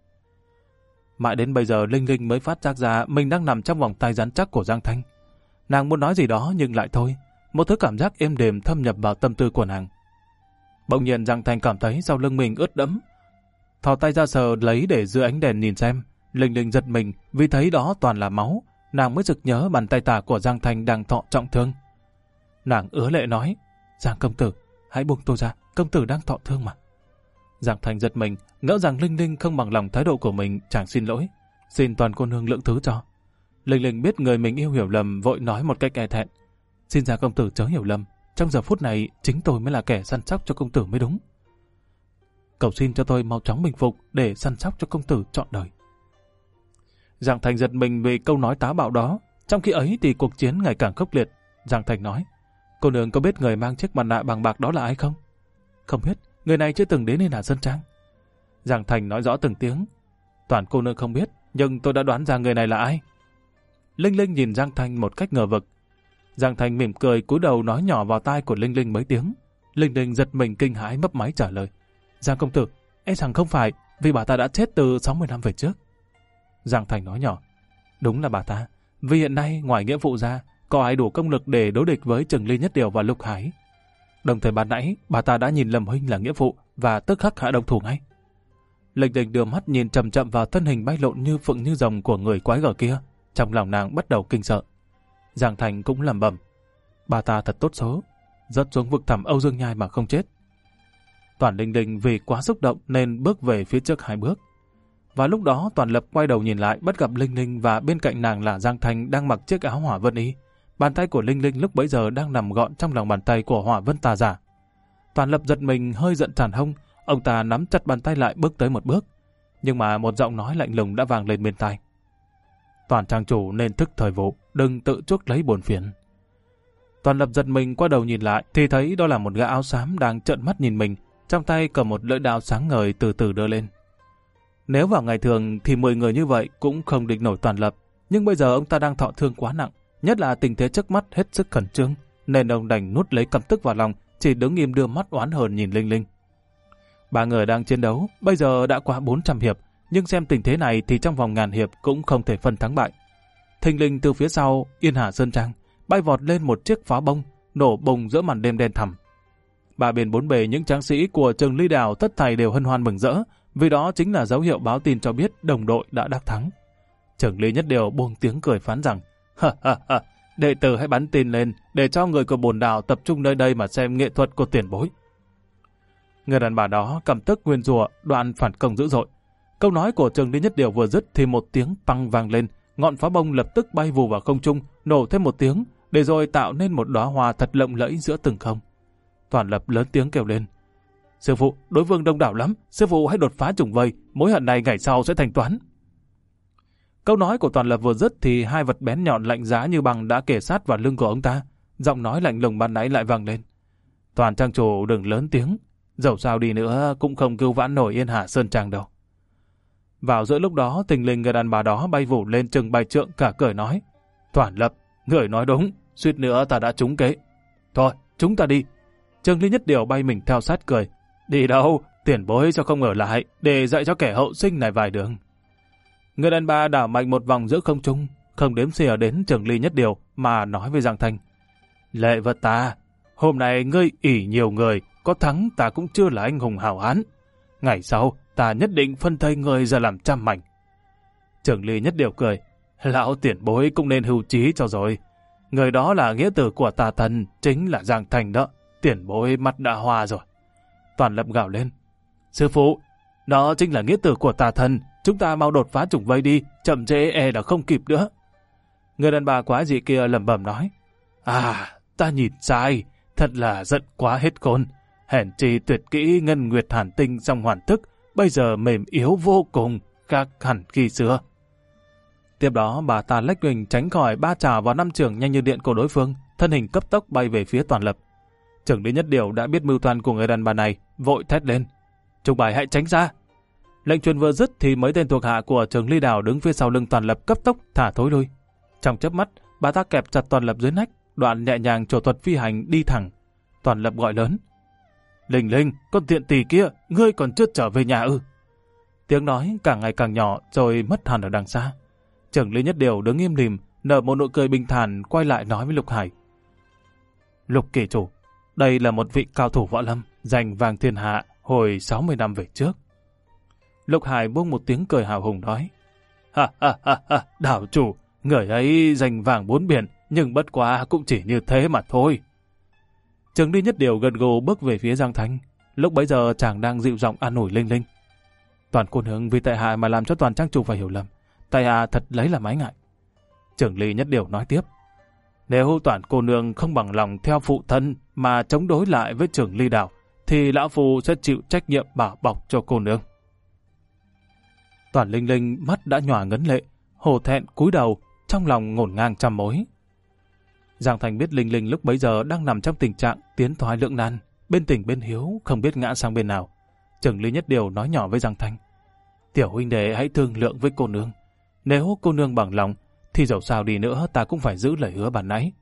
A: Mãi đến bây giờ Linh Linh mới phát giác ra mình đang nằm trong vòng tay rắn chắc của Giang Thanh. Nàng muốn nói gì đó nhưng lại thôi, một thứ cảm giác êm đềm thâm nhập vào tâm tư của nàng. Bỗng nhiên Giang Thanh cảm thấy sau lưng mình ướt đẫm, thò tay ra sờ lấy để dưới ánh đèn nhìn xem. Linh Linh giật mình vì thấy đó toàn là máu, nàng mới sực nhớ bàn tay tả của Giang Thanh đang thọ trọng thương. Nàng ứa lệ nói: Giang công tử, hãy buông tôi ra, công tử đang thọ thương mà. Giang Thanh giật mình, ngỡ rằng Linh Linh không bằng lòng thái độ của mình, chàng xin lỗi, xin Toàn cô nương lượng thứ cho. Linh Linh biết người mình yêu hiểu lầm, vội nói một cách e thẹn: Xin Giang công tử chớ hiểu lầm, trong giờ phút này chính tôi mới là kẻ săn sóc cho công tử mới đúng. Cầu xin cho tôi mau chóng bình phục để săn sóc cho công tử trọn đời. Giang Thanh giật mình vì câu nói táo bạo đó. Trong khi ấy thì cuộc chiến ngày càng khốc liệt. Giang Thanh nói: Cô nương có biết người mang chiếc mặt nạ bằng bạc đó là ai không? Không biết, người này chưa từng đến Yên Hà Sơn Trang. Giang Thanh nói rõ từng tiếng: Toàn cô nương không biết, nhưng tôi đã đoán ra người này là ai. Linh Linh nhìn Giang Thanh một cách ngờ vực. Giang Thanh mỉm cười cúi đầu nói nhỏ vào tai của Linh Linh mấy tiếng. Linh Linh giật mình kinh hãi mấp máy trả lời: Giang công tử, e rằng không phải, vì bà ta đã chết từ sáu mươi năm về trước. Giang Thanh nói nhỏ: Đúng là bà ta, vì hiện nay ngoài nghĩa vụ ra, có ai đủ công lực để đối địch với Trưởng Ly Nhất Điều và Lục Hải. Đồng thời ban nãy, bà ta đã nhìn Lâm huynh là nghĩa vụ và tức khắc hạ động thủ ngay. Linh Linh đưa mắt nhìn chậm chậm vào thân hình bay lộn như phượng như rồng của người quái gở kia. Trong lòng nàng bắt đầu kinh sợ. Giang Thành cũng lẩm bẩm, bà ta thật tốt số, rớt xuống vực thẳm Âu Dương Nhai mà không chết. Toàn Linh Linh vì quá xúc động nên bước về phía trước hai bước. Và lúc đó Toàn Lập quay đầu nhìn lại, bắt gặp Linh Linh và bên cạnh nàng là Giang Thành đang mặc chiếc áo hỏa vân y. Bàn tay của Linh Linh lúc bấy giờ đang nằm gọn trong lòng bàn tay của hỏa vân tà giả. Toàn Lập giật mình hơi giận tràn hông, ông ta nắm chặt bàn tay lại bước tới một bước. Nhưng mà một giọng nói lạnh lùng đã vang lên bên tai. Toàn trang chủ nên thức thời vụ, đừng tự chuốc lấy buồn phiền. Toàn Lập giật mình qua đầu nhìn lại thì thấy đó là một gã áo xám đang trợn mắt nhìn mình, trong tay cầm một lưỡi đao sáng ngời từ từ đưa lên. Nếu vào ngày thường thì mười người như vậy cũng không địch nổi Toàn Lập, nhưng bây giờ ông ta đang thọ thương quá nặng, nhất là tình thế trước mắt hết sức khẩn trương, nên ông đành nuốt lấy căm tức vào lòng, chỉ đứng im đưa mắt oán hờn nhìn Linh Linh. Ba người đang chiến đấu, bây giờ đã qua bốn trăm hiệp, nhưng xem tình thế này thì trong vòng ngàn hiệp cũng không thể phân thắng bại. Thình lình từ phía sau Yên Hà Sơn Trang bay vọt lên một chiếc pháo bông, nổ bùng giữa màn đêm đen thẳm. Ba bên bốn bề những tráng sĩ của Trường Ly Đào tất thảy đều hân hoan mừng rỡ, vì đó chính là dấu hiệu báo tin cho biết đồng đội đã đắc thắng. Trường Ly Nhất Điều buông tiếng cười phán rằng, ha ha ha, đệ tử hãy bắn tin lên để cho người của bồn đảo tập trung nơi đây mà xem nghệ thuật của tiền bối. Người đàn bà đó cầm tức nguyên rủa, đoạn phản công dữ dội. Câu nói của Trường Ly Nhất Điều vừa dứt thì một tiếng tăng vang lên, ngọn pháo bông lập tức bay vù vào không trung, nổ thêm một tiếng, để rồi tạo nên một đóa hoa thật lộng lẫy giữa từng không. Toàn Lập lớn tiếng kêu lên, sư phụ, đối phương đông đảo lắm, sư phụ hãy đột phá trùng vây, mối hận này ngày sau sẽ thanh toán. Câu nói của Toàn Lập vừa dứt thì hai vật bén nhọn lạnh giá như bằng đã kề sát vào lưng của ông ta. Giọng nói lạnh lùng ban nãy lại vang lên, Toàn trang chủ đừng lớn tiếng, dẫu sao đi nữa cũng không cứu vãn nổi Yên Hà Sơn Trang đâu. Vào giữa lúc đó, thình lình người đàn bà đó bay vụt lên chừng bài trượng, cả cười nói, Toàn Lập, người nói đúng, suýt nữa ta đã trúng kế. Thôi, chúng ta đi. Trường Ly Nhất Điều bay mình theo sát cười, đi đâu, tiền bối cho không ở lại, để dạy cho kẻ hậu sinh này vài đường. Người đàn bà đảo mạnh một vòng giữa không trung, không đếm xỉa đến Trường Ly Nhất Điều mà nói với Giang Thanh, lệ vật ta, hôm nay ngươi ỷ nhiều người, có thắng ta cũng chưa là anh hùng hào hán. Ngày sau, ta nhất định phân thây người ra làm trăm mảnh. Trường Ly Nhất Điều cười, lão tiền bối cũng nên hưu trí cho rồi. Người đó là nghĩa tử của tà thần, chính là Giang Thành đó. Tiền bối mắt đã hoa rồi. Toàn Lập gào lên, sư phụ, đó chính là nghĩa tử của tà thần, chúng ta mau đột phá trùng vây đi, chậm trễ e là không kịp nữa. Người đàn bà quái dị kia lẩm bẩm nói, à, ta nhìn sai, thật là giận quá hết khôn. Hèn chi tuyệt kỹ Ngân Nguyệt Hàn Tinh trong hoàn thức, bây giờ mềm yếu vô cùng, khác hẳn khi xưa. Tiếp đó bà ta lách mình tránh khỏi ba trào vào năm trường nhanh như điện của đối phương, thân hình cấp tốc bay về phía Toàn Lập. Trường Ly Nhất Điều đã biết mưu toan của người đàn bà này, vội thét lên, chúng bài hãy tránh ra. Lệnh truyền vừa dứt thì mấy tên thuộc hạ của Trường Ly Đào đứng phía sau lưng Toàn Lập cấp tốc thả thối lui. Trong chớp mắt, bà ta kẹp chặt Toàn Lập dưới nách, đoạn nhẹ nhàng trổ thuật phi hành đi thẳng. Toàn Lập gọi lớn, Linh Linh, con tiện tỳ kia, ngươi còn chưa trở về nhà ư? Tiếng nói càng ngày càng nhỏ rồi mất hẳn ở đằng xa. Trường Ly Nhất Điều đứng im lìm, nở một nụ cười bình thản, quay lại nói với Lục Hải, Lục kỳ chủ, đây là một vị cao thủ võ lâm, giành vàng thiên hạ hồi sáu mươi năm về trước. Lục Hải buông một tiếng cười hào hùng nói, ha ha ha ha, đảo chủ, người ấy giành vàng bốn biển, nhưng bất quá cũng chỉ như thế mà thôi. Trường Ly Nhất Điều gật gù bước về phía Giang Thanh. Lúc bấy giờ chàng đang dịu giọng an ủi Linh Linh, Toàn cô nương vì tại hạ mà làm cho Toàn trang chủ phải hiểu lầm, tại hạ thật lấy làm ái ngại. Trường Ly Nhất Điều nói tiếp, nếu Toàn cô nương không bằng lòng theo phụ thân mà chống đối lại với Trường Ly Đào, thì lão phu sẽ chịu trách nhiệm bảo bọc cho cô nương. Toàn Linh Linh mắt đã nhòa ngấn lệ, hổ thẹn cúi đầu, trong lòng ngổn ngang trăm mối. Giang Thành biết Linh Linh lúc bấy giờ đang nằm trong tình trạng tiến thoái lưỡng nan, bên tình bên hiếu, không biết ngã sang bên nào. Trường Ly Nhất Điều nói nhỏ với Giang Thành, tiểu huynh đệ hãy thương lượng với cô nương, nếu cô nương bằng lòng thì dẫu sao đi nữa ta cũng phải giữ lời hứa ban nãy.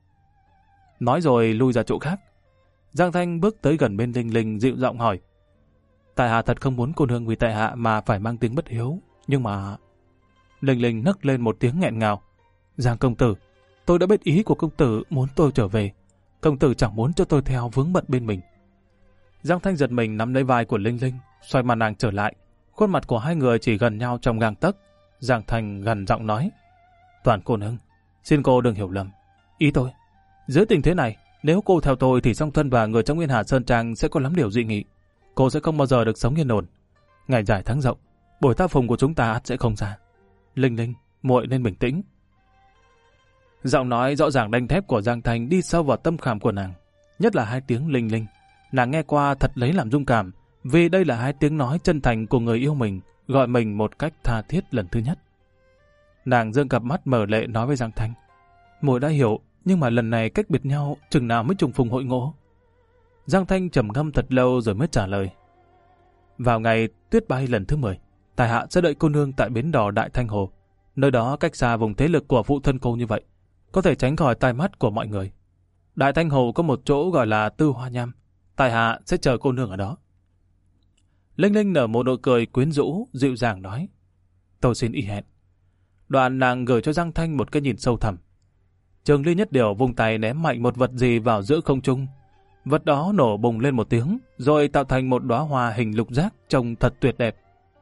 A: Nói rồi lui ra chỗ khác. Giang Thanh bước tới gần bên Linh Linh dịu giọng hỏi, tại hạ thật không muốn cô nương vì tại hạ mà phải mang tiếng bất hiếu, nhưng mà... Linh Linh nấc lên một tiếng nghẹn ngào, Giang công tử, tôi đã biết ý của công tử muốn tôi trở về, công tử chẳng muốn cho tôi theo vướng bận bên mình. Giang Thanh giật mình nắm lấy vai của Linh Linh, xoay mặt nàng trở lại, Khuôn mặt của hai người chỉ gần nhau trong gang tấc. Giang Thành gần giọng nói: Toàn cô nương, xin cô đừng hiểu lầm. Ý tôi, dưới tình thế này, nếu cô theo tôi thì Song Thân và người trong Nguyên Hà Sơn Trang sẽ có lắm điều dị nghị. Cô sẽ không bao giờ được sống yên ổn. Ngày dài tháng rộng, buổi ta phùng của chúng ta ắt sẽ không xa. Linh Linh, muội nên bình tĩnh. Giọng nói rõ ràng đanh thép của Giang Thành đi sâu vào tâm khảm của nàng, nhất là hai tiếng Linh Linh. Nàng nghe qua thật lấy làm rung cảm, vì đây là hai tiếng nói chân thành của người yêu mình, gọi mình một cách tha thiết lần thứ nhất. Nàng dương cặp mắt mở lệ nói với Giang Thành: Muội đã hiểu, nhưng mà lần này cách biệt nhau, chừng nào mới trùng phùng hội ngộ? Giang Thanh trầm ngâm thật lâu rồi mới trả lời: Vào ngày tuyết bay lần thứ mười, tại hạ sẽ đợi cô nương tại bến đò Đại Thanh Hồ. Nơi đó cách xa vùng thế lực của phụ thân cô như vậy, có thể tránh khỏi tai mắt của mọi người. Đại Thanh Hồ có một chỗ gọi là Tư Hoa Nham, tại hạ sẽ chờ cô nương ở đó. Linh Linh nở một nụ cười quyến rũ, dịu dàng nói: Tôi xin y hẹn. Đoạn nàng gửi cho Giang Thanh một cái nhìn sâu thẳm. Trường Ly Nhất Điều vung tay ném mạnh một vật gì vào giữa không trung. Vật đó nổ bùng lên một tiếng, rồi tạo thành một đóa hoa hình lục giác trông thật tuyệt đẹp.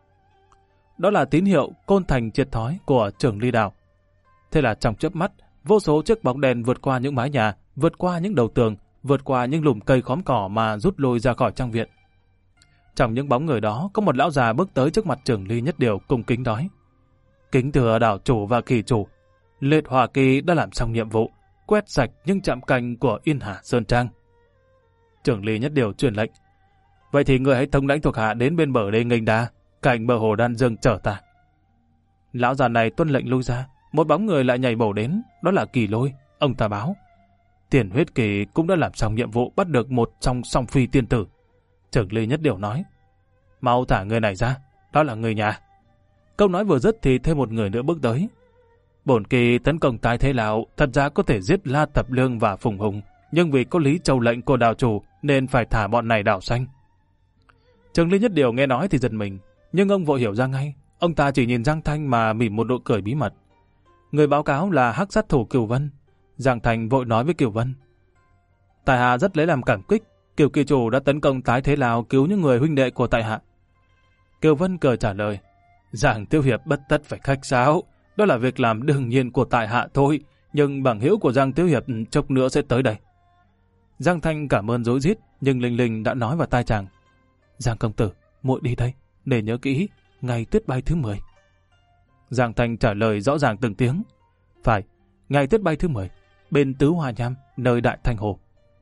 A: Đó là tín hiệu côn thành triệt thói của Trường Ly Đảo. Thế là trong chớp mắt, vô số chiếc bóng đèn vượt qua những mái nhà, vượt qua những đầu tường, vượt qua những lùm cây khóm cỏ mà rút lui ra khỏi trang viện. Trong những bóng người đó có một lão già bước tới trước mặt Trường Ly Nhất Điều cung kính nói: Kính thưa đảo chủ và kỳ chủ, Liệt Hỏa Kỳ đã làm xong nhiệm vụ, quét sạch những trạm canh của Yên Hà Sơn Trang. Trường Ly Nhất Điều truyền lệnh: Vậy thì người hãy thống lãnh thuộc hạ đến bên bờ đê nghênh đá, cạnh bờ hồ Đan Dương chở ta. Lão già này tuân lệnh lui ra, một bóng người lại nhảy bổ đến, đó là Kỳ Lôi. Ông ta báo: Tiền Huyết Kỳ cũng đã làm xong nhiệm vụ bắt được một trong song phi tiên tử. Trường Ly Nhất Điều nói: Mau thả người này ra, đó là người nhà. Câu nói vừa dứt thì thêm một người nữa bước tới. Bổn Kỳ tấn công tái thế lão, thật ra có thể giết La Thập Lương và Phùng Hùng, nhưng vì có Lý Châu lệnh của đào chủ nên phải thả bọn này đảo xanh. Trường Ly Nhất Điều nghe nói thì giật mình, nhưng ông vội hiểu ra ngay. Ông ta chỉ nhìn Giang Thanh mà mỉm một nụ cười bí mật. Người báo cáo là hắc sát thủ Cửu Vân. Giang Thanh vội nói với Cửu Vân: Tại hạ rất lấy làm cảm kích, Cửu kỳ chủ đã tấn công tái thế lão, cứu những người huynh đệ của tại hạ. Cửu Vân cười trả lời: Giang Tiêu Hiệp bất tất phải khách sáo, đó là việc làm đương nhiên của tại hạ thôi, nhưng bằng hữu của Giang Tiêu Hiệp chốc nữa sẽ tới đây. Giang Thanh cảm ơn rối rít, nhưng Linh Linh đã nói vào tai chàng: Giang công tử, muội đi đây, để nhớ kỹ, ngày tuyết bay thứ mười. Giang Thanh trả lời rõ ràng từng tiếng: Phải, ngày tuyết bay thứ mười, bên Tứ Hoa Nham, nơi Đại Thanh Hồ.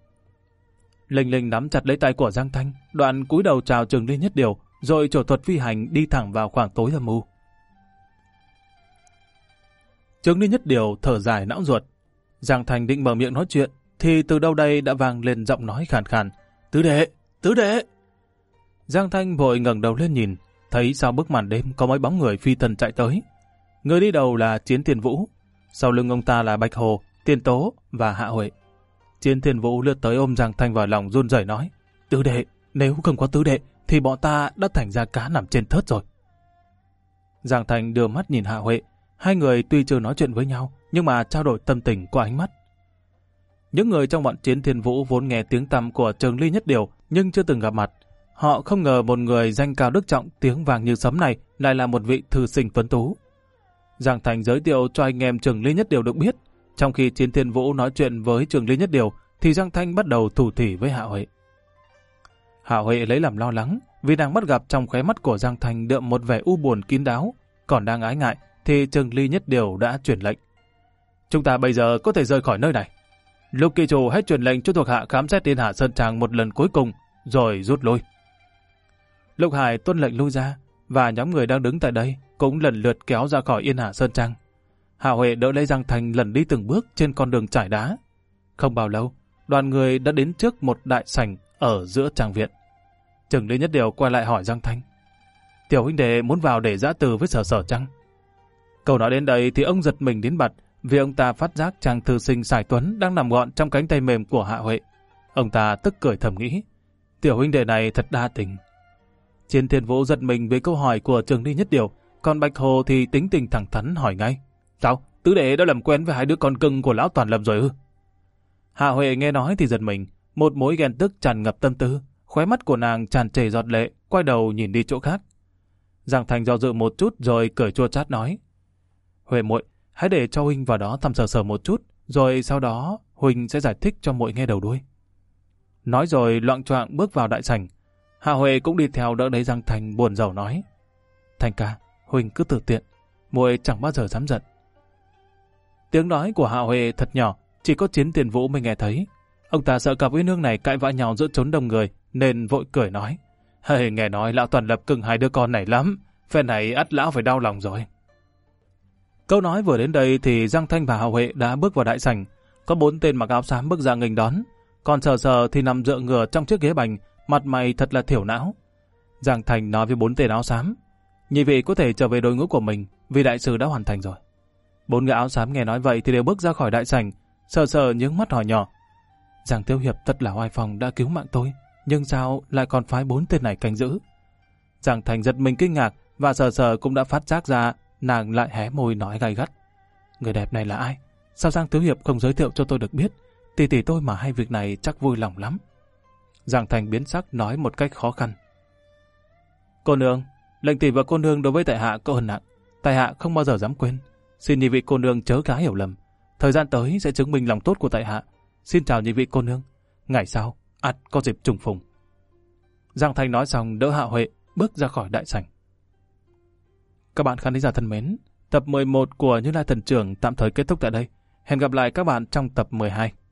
A: Linh Linh nắm chặt lấy tay của Giang Thanh, đoạn cúi đầu chào Trường Ly Nhất Điều, rồi trổ thuật phi hành đi thẳng vào khoảng tối âm u. Trường Ly Nhất Điều thở dài não ruột. Giang Thanh định mở miệng nói chuyện, thì từ đâu đây đã vang lên giọng nói khàn khàn: Tứ đệ, tứ đệ. Giang Thanh vội ngẩng đầu lên nhìn, thấy sau bức màn đêm có mấy bóng người phi thần chạy tới. Người đi đầu là Chiến Thiên Vũ, sau lưng ông ta là Bạch Hồ, Tiên Tố và Hạ Huệ. Chiến Thiên Vũ lướt tới ôm Giang Thanh vào lòng run rẩy nói: Tứ đệ, nếu không có tứ đệ thì bọn ta đã thành ra cá nằm trên thớt rồi. Giang Thanh đưa mắt nhìn Hạ Huệ, hai người tuy chưa nói chuyện với nhau nhưng mà trao đổi tâm tình qua ánh mắt. Những người trong bọn Chiến Thiên Vũ vốn nghe tiếng tăm của Trường Ly Nhất Điều nhưng chưa từng gặp mặt. Họ không ngờ một người danh cao đức trọng, tiếng vàng như sấm này lại là một vị thư sinh tuấn tú. Giang Thành giới thiệu cho anh em Trường Ly Nhất Điều được biết. Trong khi Chiến Thiên Vũ nói chuyện với Trường Ly Nhất Điều thì Giang Thanh bắt đầu thủ thỉ với Hạ Huệ. Hạ Huệ lấy làm lo lắng vì nàng bắt gặp trong khóe mắt của Giang Thanh đượm một vẻ u buồn kín đáo. Còn đang ái ngại thì Trường Ly Nhất Điều đã truyền lệnh: Chúng ta bây giờ có thể rời khỏi nơi này. Lục kỳ chủ hãy truyền lệnh cho thuộc hạ khám xét Yên Hà Sơn Trang một lần cuối cùng rồi rút lui. Lục Hải tuân lệnh lui ra và nhóm người đang đứng tại đây cũng lần lượt kéo ra khỏi Yên Hà Sơn Trang. Hạ Huệ đỡ lấy Giang Thành lần đi từng bước trên con đường trải đá. Không bao lâu, đoàn người đã đến trước một đại sảnh ở giữa trang viện. Trường Ly Nhất Điều quay lại hỏi Giang Thanh: Tiểu huynh đệ muốn vào để giã từ với Sở Sở chăng? Câu nói đến đây thì ông giật mình đến bật vì ông ta phát giác chàng thư sinh Sài Tuấn đang nằm gọn trong cánh tay mềm của Hạ Huệ. Ông ta tức cười thầm nghĩ: Tiểu huynh đệ này thật đa tình. Chiến Thiên Vũ giật mình với câu hỏi của Trường Ly Nhất Điều, còn Bạch Hồ thì tính tình thẳng thắn hỏi ngay: Sao? Tứ đệ đã làm quen với hai đứa con cưng của lão Toàn Lập rồi ư? Hạ Huệ nghe nói thì giật mình, một mối ghen tức tràn ngập tâm tư, khóe mắt của nàng tràn trề giọt lệ, quay đầu nhìn đi chỗ khác. Giang Thành do dự một chút rồi cười chua chát nói. Huệ muội, hãy để cho huynh vào đó thăm sờ sờ một chút, rồi sau đó huynh sẽ giải thích cho muội nghe đầu đuôi. Nói rồi loạng choạng bước vào đại sảnh. Hạ Huệ cũng đi theo đỡ lấy Giang Thành buồn rầu nói. Thành ca, huynh cứ tự tiện, muội chẳng bao giờ dám giận. Tiếng nói của Hạ Huệ thật nhỏ, chỉ có Chiến Tiền Vũ mới nghe thấy. Ông ta sợ cặp uyên ương này cãi vã nhau giữa chốn đông người, nên vội cười nói. Hey, nghe nói lão Toàn Lập cưng hai đứa con này lắm, phen này ắt lão phải đau lòng rồi. Câu nói vừa đến đây thì Giang Thanh và Hạ Huệ đã bước vào đại sảnh. Có bốn tên mặc áo xám bước ra nghênh đón, còn sờ sờ thì nằm dựa ngửa trong chiếc ghế bành, mặt mày thật là thiểu não. Giang Thành nói với bốn tên áo xám, nhị vị có thể trở về đội ngũ của mình vì đại sự đã hoàn thành rồi. Bốn người áo xám nghe nói vậy thì đều bước ra khỏi đại sảnh, sờ sờ nhướng mắt hỏi nhỏ. Giang Thiếu Hiệp thật là oai phong đã cứu mạng tôi, nhưng sao lại còn phái bốn tên này canh giữ? Giang Thành giật mình kinh ngạc và sờ sờ cũng đã phát giác ra, nàng lại hé môi nói gay gắt. Người đẹp này là ai? Sao Giang Thiếu Hiệp không giới thiệu cho tôi được biết? Tỷ tỷ tôi mà hay việc này chắc vui lòng lắm. Giang Thành biến sắc nói một cách khó khăn. Cô nương, lệnh tỷ và cô nương đối với tại hạ có ân nặng, tại hạ không bao giờ dám quên. Xin nhị vị cô nương chớ cá hiểu lầm. Thời gian tới sẽ chứng minh lòng tốt của tại hạ. Xin chào nhị vị cô nương. Ngày sau, ắt có dịp trùng phùng. Giang Thành nói xong đỡ Hạ Huệ bước ra khỏi đại sảnh. Các bạn khán giả thân mến, tập mười một của Như Lai Thần Trưởng tạm thời kết thúc tại đây. Hẹn gặp lại các bạn trong tập mười hai.